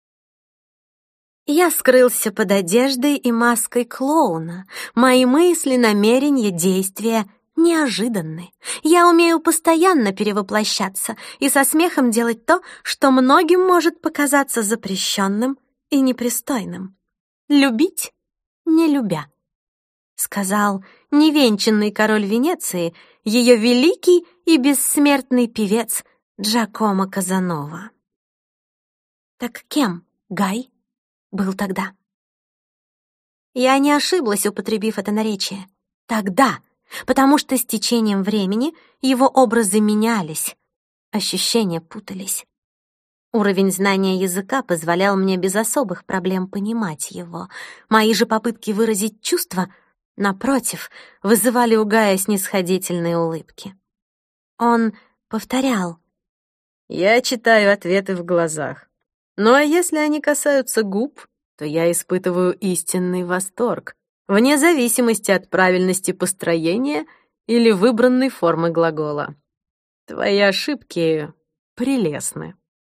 [SPEAKER 1] Я скрылся под одеждой и маской клоуна. Мои мысли, намерения, действия неожиданны. Я умею постоянно перевоплощаться и со смехом делать то, что многим может показаться запрещенным и непристойным. Любить, не любя, сказал невенчанный король Венеции, ее великий и бессмертный певец Джакомо Казанова. Так кем Гай был тогда? Я не ошиблась, употребив это наречие. Тогда, потому что с течением времени его образы менялись, ощущения путались. Уровень знания языка позволял мне без особых проблем понимать его. Мои же попытки выразить чувства, напротив, вызывали у Гая снисходительные улыбки. Он повторял:
[SPEAKER 2] «Я читаю ответы в глазах. Ну а если они касаются губ, то я испытываю истинный восторг, вне зависимости от правильности построения или выбранной формы глагола. Твои ошибки прелестны».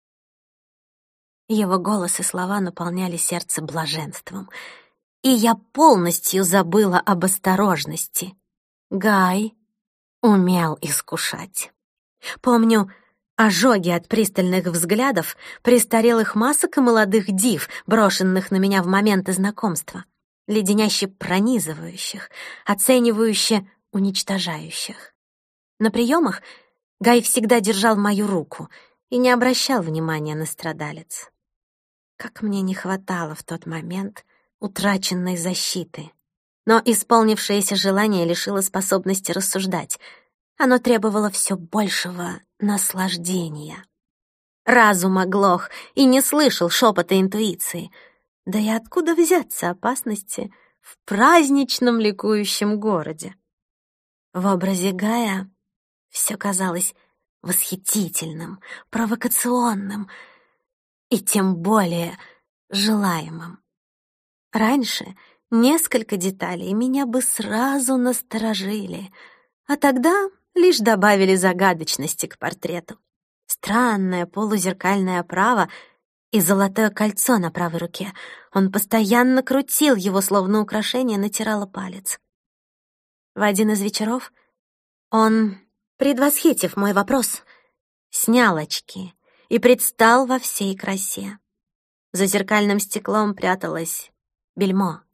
[SPEAKER 1] Его голос и слова наполняли сердце блаженством, и я полностью забыла об осторожности. Гай умел искушать. Помню ожоги от пристальных взглядов, престарелых масок и молодых див, брошенных на меня в моменты знакомства, леденяще пронизывающих, оценивающе уничтожающих. На приемах Гай всегда держал мою руку и не обращал внимания на страдалец. Как мне не хватало в тот момент утраченной защиты. Но исполнившееся желание лишило способности рассуждать. Оно требовало все большего наслаждения. Разум оглох и не слышал шепота интуиции. Да и откуда взяться опасности в праздничном ликующем городе. В образе Гая все казалось восхитительным, провокационным и тем более желаемым. Раньше несколько деталей меня бы сразу насторожили, а тогда лишь добавили загадочности к портрету. Странная полузеркальная оправа и золотое кольцо на правой руке. Он постоянно крутил его, словно украшение натирало палец. В один из вечеров он, предвосхитив мой вопрос, снял очки и предстал во всей красе. За зеркальным стеклом пряталось бельмо.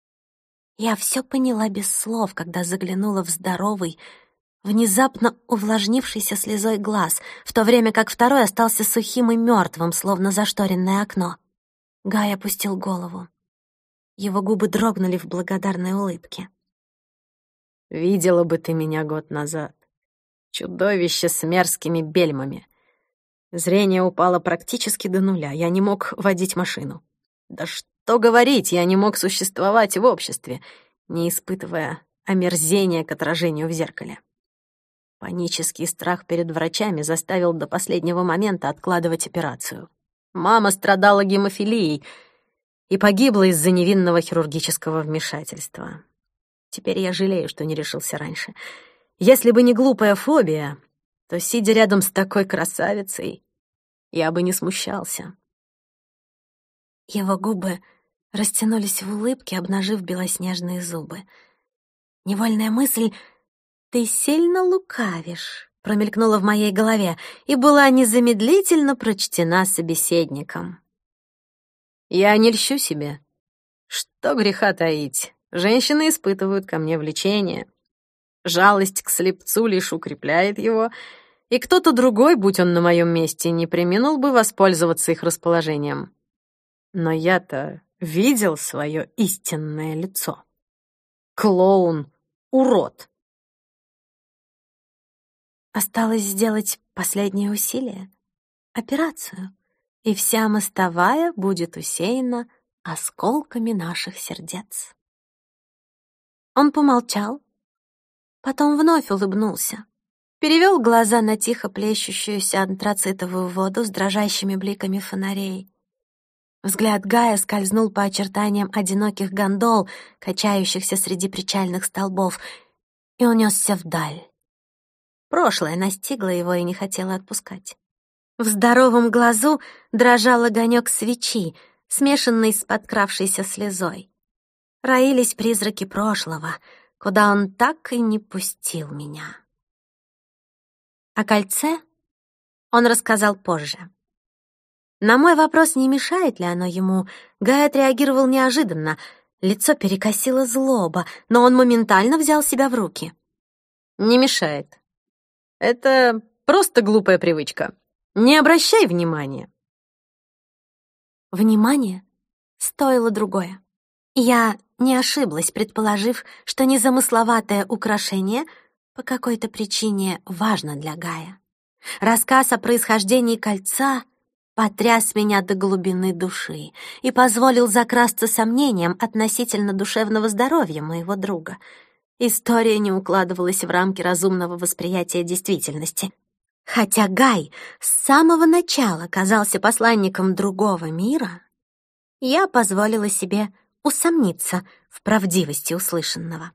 [SPEAKER 1] Я все поняла без слов, когда заглянула в здоровый, внезапно увлажнившийся слезой глаз, в то время как второй остался сухим и мертвым, словно зашторенное окно. Гай опустил голову. Его губы дрогнули в благодарной улыбке.
[SPEAKER 2] «Видела бы ты меня год назад. Чудовище с мерзкими бельмами. Зрение упало практически до нуля. Я не мог водить машину. Да что говорить, я не мог существовать в обществе, не испытывая омерзения к отражению в зеркале. Панический страх перед врачами заставил до последнего момента откладывать операцию. Мама страдала гемофилией и погибла из-за невинного хирургического вмешательства. Теперь я жалею, что не решился раньше. Если бы не глупая фобия, то, сидя рядом с такой красавицей, я бы не смущался».
[SPEAKER 1] Его губы растянулись в улыбке, обнажив белоснежные зубы. Невольная мысль «ты сильно лукавишь» промелькнула в моей голове и была незамедлительно прочтена собеседником.
[SPEAKER 2] «Я не льщу себе. Что греха таить, женщины испытывают ко мне влечение. Жалость к слепцу лишь укрепляет его, и кто-то другой, будь он на моем месте, не преминул бы воспользоваться их расположением. Но я-то видел свое истинное лицо. Клоун, урод».
[SPEAKER 1] Осталось сделать последнее усилие — операцию, и вся мостовая будет усеяна осколками наших сердец. Он помолчал, потом вновь улыбнулся, перевел глаза на тихо плещущуюся антрацитовую воду с дрожащими бликами фонарей. Взгляд Гая скользнул по очертаниям одиноких гондол, качающихся среди причальных столбов, и унесся вдаль. Прошлое настигло его и не хотело отпускать. В здоровом глазу дрожал огонек свечи, смешанный с подкравшейся слезой. Роились призраки прошлого, куда он так и не пустил меня. О кольце он рассказал позже. На мой вопрос, не мешает ли оно ему, Гай отреагировал неожиданно. Лицо перекосило злоба, но он моментально взял себя в руки.
[SPEAKER 2] «Не мешает. Это просто глупая привычка. Не обращай внимания».
[SPEAKER 1] Внимание стоило другое. Я не ошиблась, предположив, что незамысловатое украшение по какой-то причине важно для Гая. Рассказ о происхождении кольца потряс меня до глубины души и позволил закрасться сомнениям относительно душевного здоровья моего друга. История не укладывалась в рамки разумного восприятия действительности. Хотя Гай с самого начала казался посланником другого мира, я позволила себе усомниться в правдивости услышанного.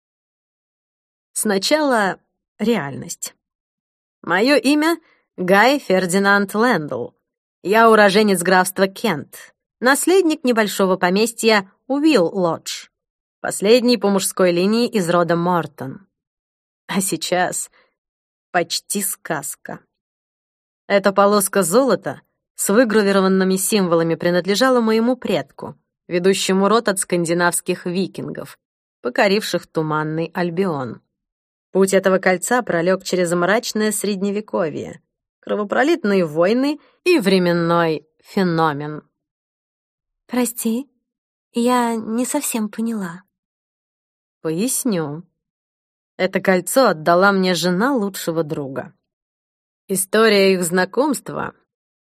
[SPEAKER 2] Сначала реальность. Мое имя — Гай Фердинанд Лэндл. Я уроженец графства Кент, наследник небольшого поместья Уилл-Лодж, последний по мужской линии из рода Мортон. А сейчас почти сказка. Эта полоска золота с выгравированными символами принадлежала моему предку, ведущему род от скандинавских викингов, покоривших туманный Альбион. Путь этого кольца пролег через мрачное средневековье, кровопролитные войны и временной феномен.
[SPEAKER 1] «Прости, я не совсем поняла».
[SPEAKER 2] «Поясню. Это кольцо отдала мне жена лучшего друга. История их знакомства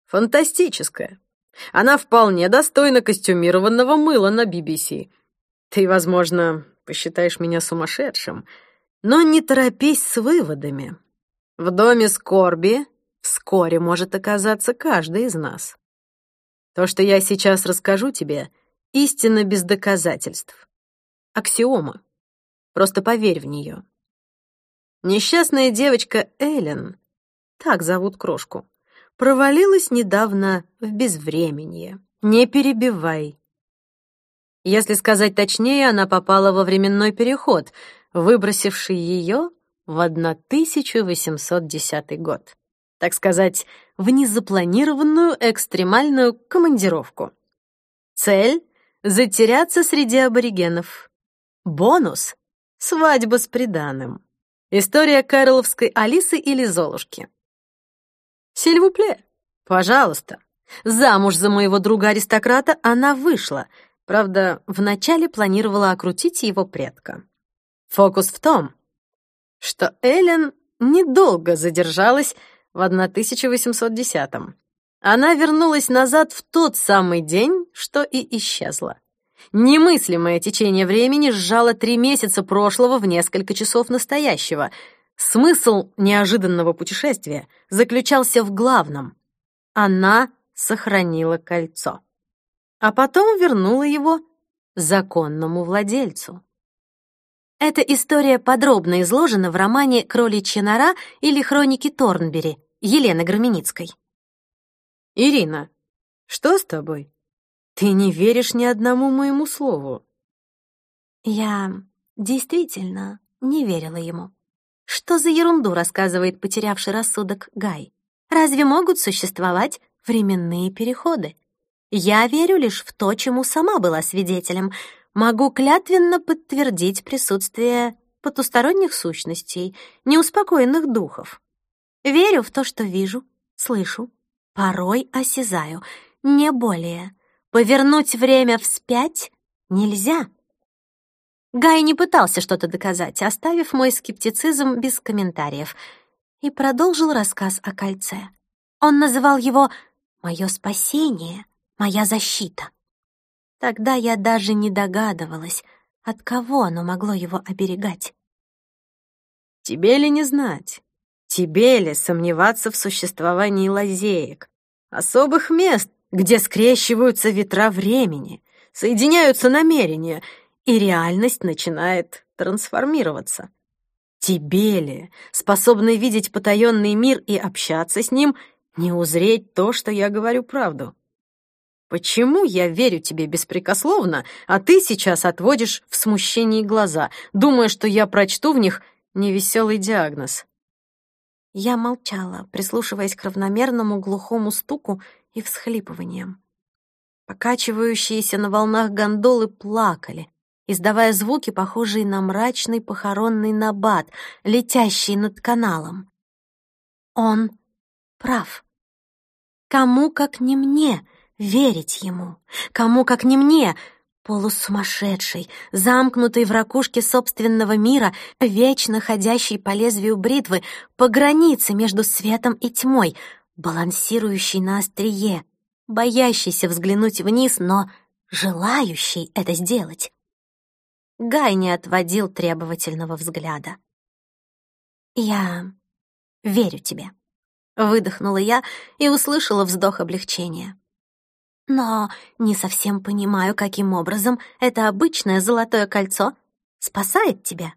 [SPEAKER 2] фантастическая. Она вполне достойна костюмированного мыла на би би си. Ты, возможно, посчитаешь меня сумасшедшим, но не торопись с выводами. В доме скорби вскоре может оказаться каждый из нас. То, что я сейчас расскажу тебе, истина без доказательств. Аксиома. Просто поверь в нее. Несчастная девочка Эллен, так зовут крошку, провалилась недавно в безвременье. Не перебивай. Если сказать точнее, она попала во временной переход, выбросивший ее в тысяча восемьсот десятый год. Так сказать, в незапланированную экстремальную командировку. Цель — затеряться среди аборигенов. Бонус — свадьба с приданым. История кэроловской Алисы или Золушки. Сильвупле, пожалуйста. Замуж за моего друга-аристократа она вышла. Правда, вначале планировала окрутить его предка. Фокус в том, что Эллен недолго задержалась в тысяча восемьсот десятом. Она вернулась назад в тот самый день, что и исчезла. Немыслимое течение времени сжало три месяца прошлого в несколько часов настоящего. Смысл неожиданного путешествия заключался в главном. Она сохранила кольцо, а потом вернула его законному владельцу. Эта история подробно изложена в романе «Кроличья нора» или «Хроники Торнберри» Елены Громеницкой. Ирина, что с тобой? Ты не веришь ни одному моему слову. Я действительно не верила ему. Что за ерунду рассказывает потерявший рассудок Гай? Разве могут существовать временные переходы? Я верю лишь в то, чему сама была свидетелем. Могу клятвенно подтвердить присутствие потусторонних сущностей, неуспокоенных духов. Верю в то, что вижу, слышу, порой осязаю, не более. Повернуть время вспять нельзя. Гай не пытался что-то доказать, оставив мой скептицизм без комментариев, и продолжил рассказ о кольце. Он называл его «моё спасение», «моя защита». Тогда я даже не догадывалась, от кого оно могло его оберегать. Тебе ли не знать? Тебе ли сомневаться в существовании лазеек, особых мест, где скрещиваются ветра времени, соединяются намерения, и реальность начинает трансформироваться? Тебе ли, способный видеть потаённый мир и общаться с ним, не узреть то, что я говорю правду? Почему я верю тебе беспрекословно, а ты сейчас отводишь в смущении глаза, думая, что я прочту в них невеселый диагноз? Я молчала, прислушиваясь к равномерному глухому стуку и всхлипываниям. Покачивающиеся на волнах гондолы плакали, издавая звуки, похожие на мрачный похоронный набат, летящий над каналом. Он прав. Кому, как не мне, верить ему? Кому, как не мне, полусумасшедший, замкнутый в ракушке собственного мира, вечно ходящий по лезвию бритвы, по границе между светом и тьмой, балансирующий на острие, боящийся взглянуть вниз, но желающий это сделать? Гай не отводил требовательного взгляда. «Я верю тебе», — выдохнула я и услышала вздох облегчения. «Но не совсем понимаю, каким образом это обычное золотое кольцо спасает тебя».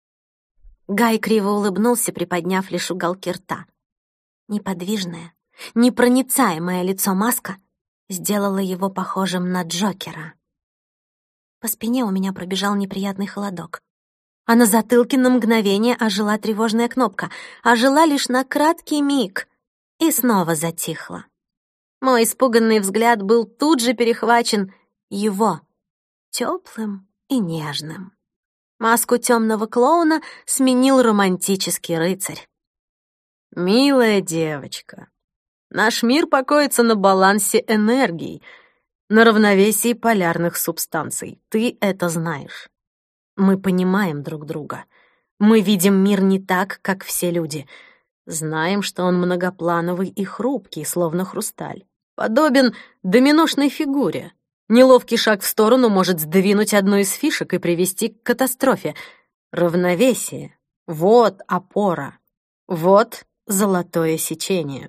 [SPEAKER 2] Гай криво улыбнулся, приподняв лишь уголки рта. Неподвижное, непроницаемое лицо маска сделало его похожим на Джокера. По спине у меня пробежал неприятный холодок, а на затылке на мгновение ожила тревожная кнопка, ожила лишь на краткий миг и снова затихла. Мой испуганный взгляд был тут же перехвачен его, теплым и нежным. Маску темного клоуна сменил романтический рыцарь. «Милая девочка, наш мир покоится на балансе энергий, на равновесии полярных субстанций. Ты это знаешь. Мы понимаем друг друга. Мы видим мир не так, как все люди. Знаем, что он многоплановый и хрупкий, словно хрусталь. Подобен доминошной фигуре, Неловкий шаг в сторону может сдвинуть одну из фишек и привести к катастрофе. Равновесие. Вот опора. Вот золотое сечение.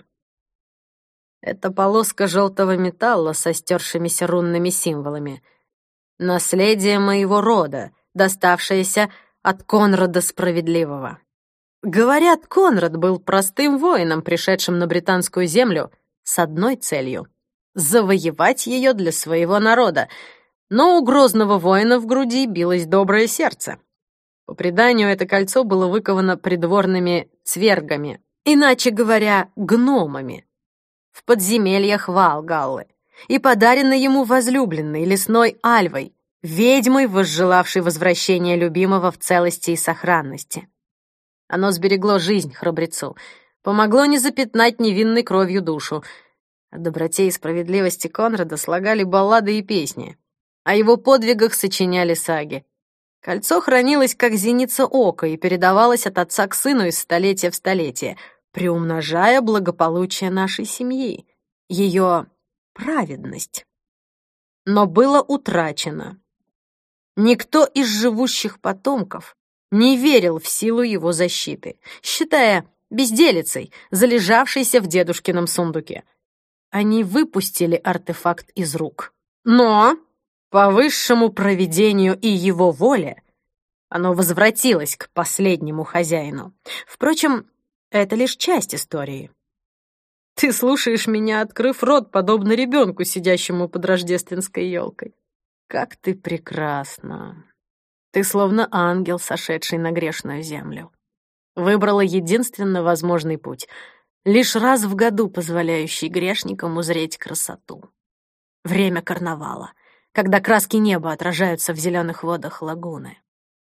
[SPEAKER 2] Это полоска желтого металла со стершимися рунными символами. Наследие моего рода, доставшееся от Конрада Справедливого. Говорят, Конрад был простым воином, пришедшим на британскую землю с одной целью — завоевать ее для своего народа, но у грозного воина в груди билось доброе сердце. По преданию, это кольцо было выковано придворными цвергами, иначе говоря, гномами, в подземельях Валгаллы, и подарено ему возлюбленной лесной Альвой, ведьмой, возжелавшей возвращения любимого в целости и сохранности. Оно сберегло жизнь храбрецу, помогло не запятнать невинной кровью душу. О доброте и справедливости Конрада слагали баллады и песни, о его подвигах сочиняли саги. Кольцо хранилось как зеница ока и передавалось от отца к сыну из столетия в столетие, приумножая благополучие нашей семьи, ее праведность. Но было утрачено. Никто из живущих потомков не верил в силу его защиты, считая безделицей, залежавшейся в дедушкином сундуке. Они выпустили артефакт из рук. Но по высшему провидению и его воле оно возвратилось к последнему хозяину. Впрочем, это лишь часть истории. Ты слушаешь меня, открыв рот, подобно ребенку, сидящему под рождественской елкой. Как ты прекрасна! Ты словно ангел, сошедший на грешную землю. Выбрала единственно возможный путь, лишь раз в году позволяющий грешникам узреть красоту. Время карнавала, когда краски неба отражаются в зеленых водах лагуны.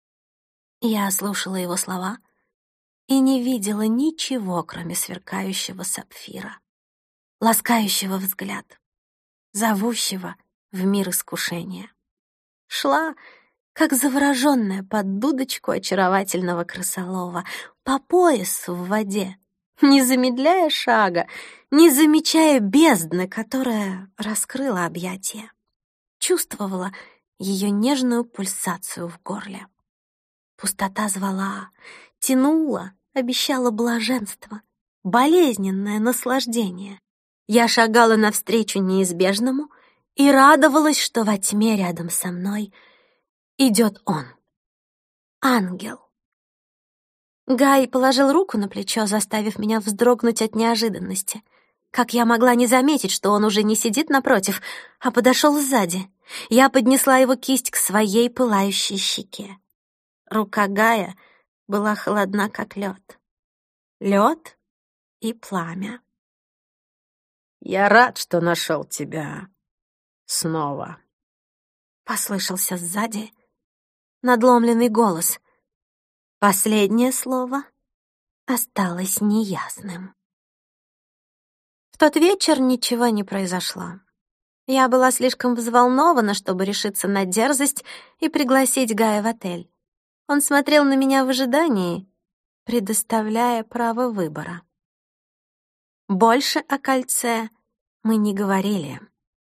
[SPEAKER 1] Я слушала его слова и не видела ничего, кроме сверкающего сапфира, ласкающего взгляд, зовущего в мир искушения. Шла, как завороженная, под дудочку очаровательного крысолова, по пояс в воде, не замедляя шага, не замечая бездны, которая раскрыла объятия. Чувствовала ее нежную пульсацию в горле. Пустота звала, тянула, обещала блаженство, болезненное наслаждение. Я шагала навстречу неизбежному и радовалась, что во тьме рядом со мной идет он, ангел. Гай положил руку на плечо, заставив меня вздрогнуть от неожиданности. Как я могла не заметить, что он уже не сидит напротив, а подошел сзади? Я поднесла его кисть к своей пылающей щеке. Рука Гая была холодна, как лед. Лед и пламя.
[SPEAKER 2] «Я рад, что нашел тебя снова»,
[SPEAKER 1] — послышался сзади надломленный голос. Последнее слово осталось неясным. В тот вечер ничего не произошло. Я была слишком взволнована, чтобы решиться на дерзость и пригласить Гая в отель. Он смотрел на меня в ожидании, предоставляя право выбора. Больше о кольце мы не говорили.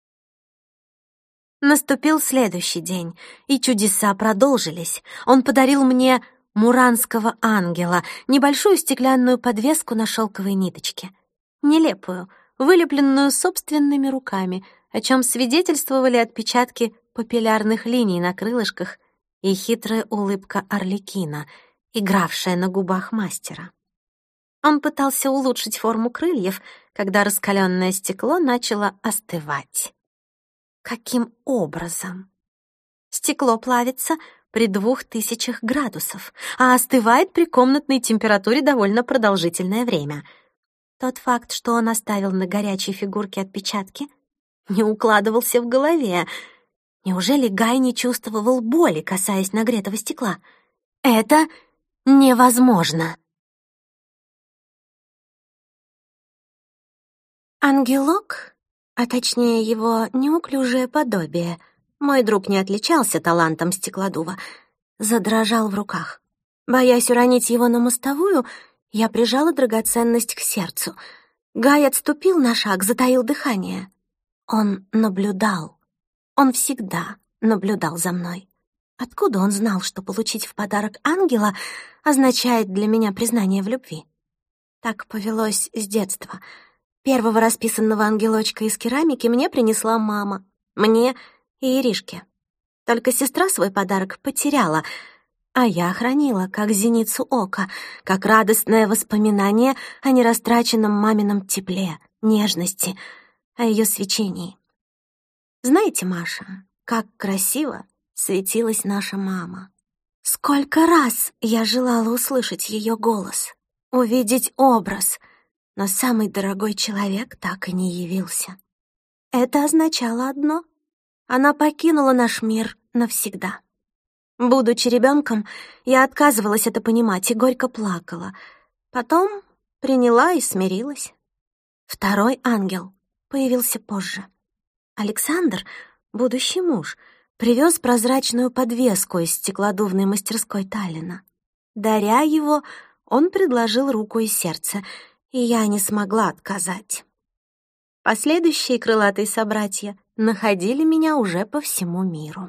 [SPEAKER 1] Наступил следующий день, и чудеса продолжились. Он подарил мне муранского ангела, небольшую стеклянную подвеску на шелковой ниточке. Нелепую, вылепленную собственными руками, о чем свидетельствовали отпечатки папиллярных линий на крылышках и хитрая улыбка Арлекина, игравшая на губах мастера. Он пытался улучшить форму крыльев, когда раскаленное стекло начало остывать. Каким образом? Стекло плавится при двух тысячах градусов, а остывает при комнатной температуре довольно продолжительное время. Тот факт, что он оставил на горячей фигурке отпечатки, не укладывался в голове. Неужели Гай не чувствовал боли, касаясь нагретого стекла? Это невозможно. Ангелок, а точнее его неуклюжее подобие, мой друг не отличался талантом стеклодува, задрожал в руках. Боясь уронить его на мостовую, я прижала драгоценность к сердцу. Гай отступил на шаг, затаил дыхание. Он наблюдал. Он всегда наблюдал за мной. Откуда он знал, что получить в подарок ангела означает для меня признание в любви? Так повелось с детства. Первого расписанного ангелочка из керамики мне принесла мама. Мне и Иришке. Только сестра свой подарок потеряла, а я хранила, как зеницу ока, как радостное воспоминание о нерастраченном мамином тепле, нежности, о ее свечении. Знаете, Маша, как красиво светилась наша мама. Сколько раз я желала услышать ее голос, увидеть образ, но самый дорогой человек так и не явился. Это означало одно — она покинула наш мир навсегда. Будучи ребенком, я отказывалась это понимать и горько плакала. Потом приняла и смирилась. Второй ангел появился позже. Александр, будущий муж, привез прозрачную подвеску из стеклодувной мастерской Таллина. Даря его, он предложил руку и сердце, и я не смогла отказать. Последующие крылатые собратья находили меня уже по всему миру.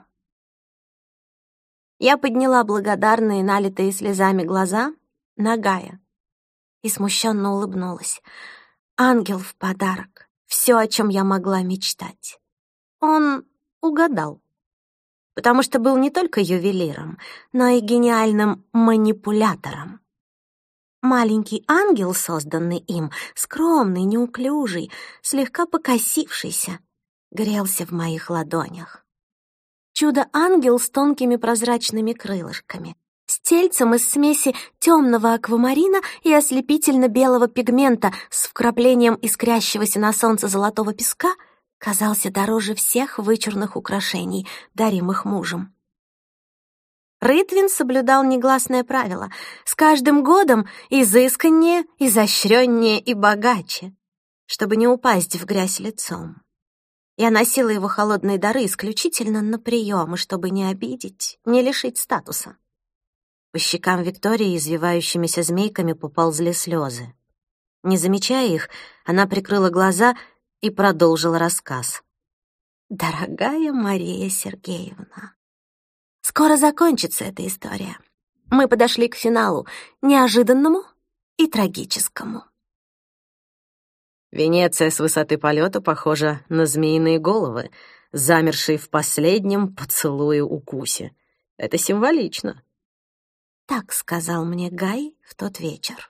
[SPEAKER 1] Я подняла благодарные, налитые слезами глаза на Гая и смущенно улыбнулась. Ангел в подарок. Все, о чем я могла мечтать. Он угадал, потому что был не только ювелиром, но и гениальным манипулятором. Маленький ангел, созданный им, скромный, неуклюжий, слегка покосившийся, грелся в моих ладонях. Чудо-ангел с тонкими прозрачными крылышками, с тельцем из смеси темного аквамарина и ослепительно-белого пигмента с вкраплением искрящегося на солнце золотого песка, казался дороже всех вычурных украшений, даримых мужем. Рытвин соблюдал негласное правило: с каждым годом изысканнее, изощреннее и богаче, чтобы не упасть в грязь лицом. Я носила его холодные дары исключительно на приемы, чтобы не обидеть, не лишить статуса. По щекам Виктории извивающимися змейками поползли слезы. Не замечая их, она прикрыла глаза и продолжила рассказ. «Дорогая Мария Сергеевна, скоро закончится эта история. Мы подошли к финалу, неожиданному и трагическому».
[SPEAKER 2] Венеция с высоты полета похожа на змеиные головы, замершие в последнем поцелуе-укусе. Это символично.
[SPEAKER 1] Так сказал мне Гай в тот вечер.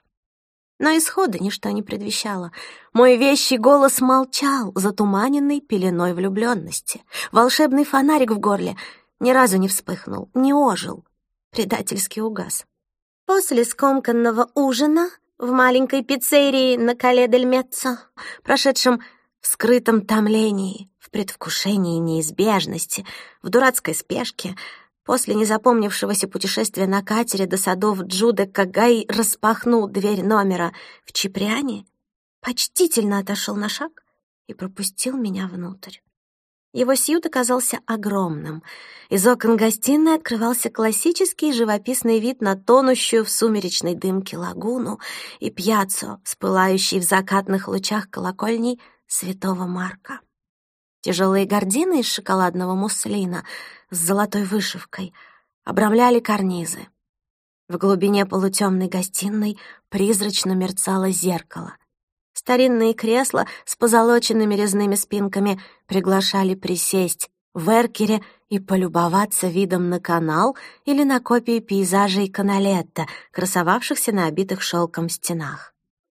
[SPEAKER 1] Но исхода ничто не предвещало. Мой вещий голос молчал, затуманенный пеленой влюблённости. Волшебный фонарик в горле ни разу не вспыхнул, не ожил, предательски угас. После скомканного ужина в маленькой пиццерии на Кале-дель-Меццо, прошедшем в скрытом томлении, в предвкушении неизбежности, в дурацкой спешке, после незапомнившегося путешествия на катере до садов Джудека, Гай распахнул дверь номера в Чиприане, почтительно отошел на шаг и пропустил меня внутрь. Его сьют оказался огромным. Из окон гостиной открывался классический живописный вид на тонущую в сумеречной дымке лагуну и пьяццо, спылающий в закатных лучах колокольней Святого Марка. Тяжелые гардины из шоколадного муслина с золотой вышивкой обрамляли карнизы. В глубине полутемной гостиной призрачно мерцало зеркало. Старинные кресла с позолоченными резными спинками приглашали присесть в эркере и полюбоваться видом на канал или на копии пейзажей Каналетто, красовавшихся на обитых шелком стенах.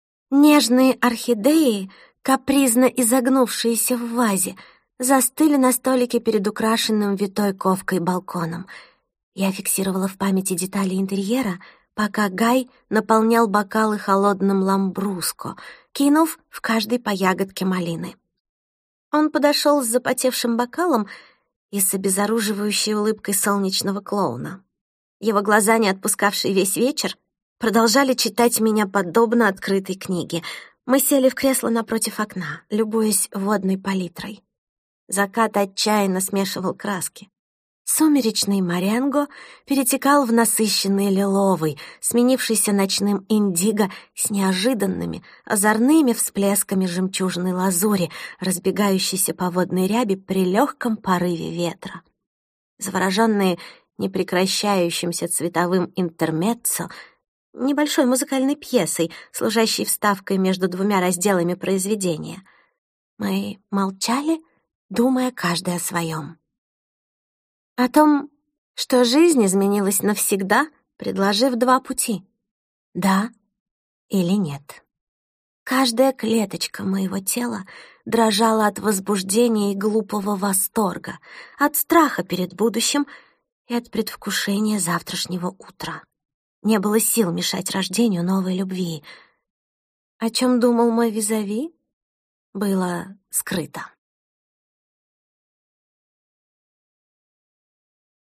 [SPEAKER 1] Нежные орхидеи, капризно изогнувшиеся в вазе, застыли на столике перед украшенным витой ковкой балконом. Я фиксировала в памяти детали интерьера, пока Гай наполнял бокалы холодным ламбруско, кинув в каждый по ягодке малины. Он подошел с запотевшим бокалом и с обезоруживающей улыбкой солнечного клоуна. Его глаза, не отпускавшие весь вечер, продолжали читать меня подобно открытой книге. Мы сели в кресло напротив окна, любуясь водной палитрой. Закат отчаянно смешивал краски. Сумеречный маренго перетекал в насыщенный лиловый, сменившийся ночным индиго с неожиданными, озорными всплесками жемчужной лазури, разбегающейся по водной ряби при легком порыве ветра. Завороженные непрекращающимся цветовым интермеццо, небольшой музыкальной пьесой, служащей вставкой между двумя разделами произведения, мы молчали, думая каждый о своем. О том, что жизнь изменилась навсегда, предложив два пути — да или нет. Каждая клеточка моего тела дрожала от возбуждения и глупого восторга, от страха перед будущим и от предвкушения завтрашнего утра. Не было сил мешать рождению новой любви. О чем думал мой визави, было скрыто.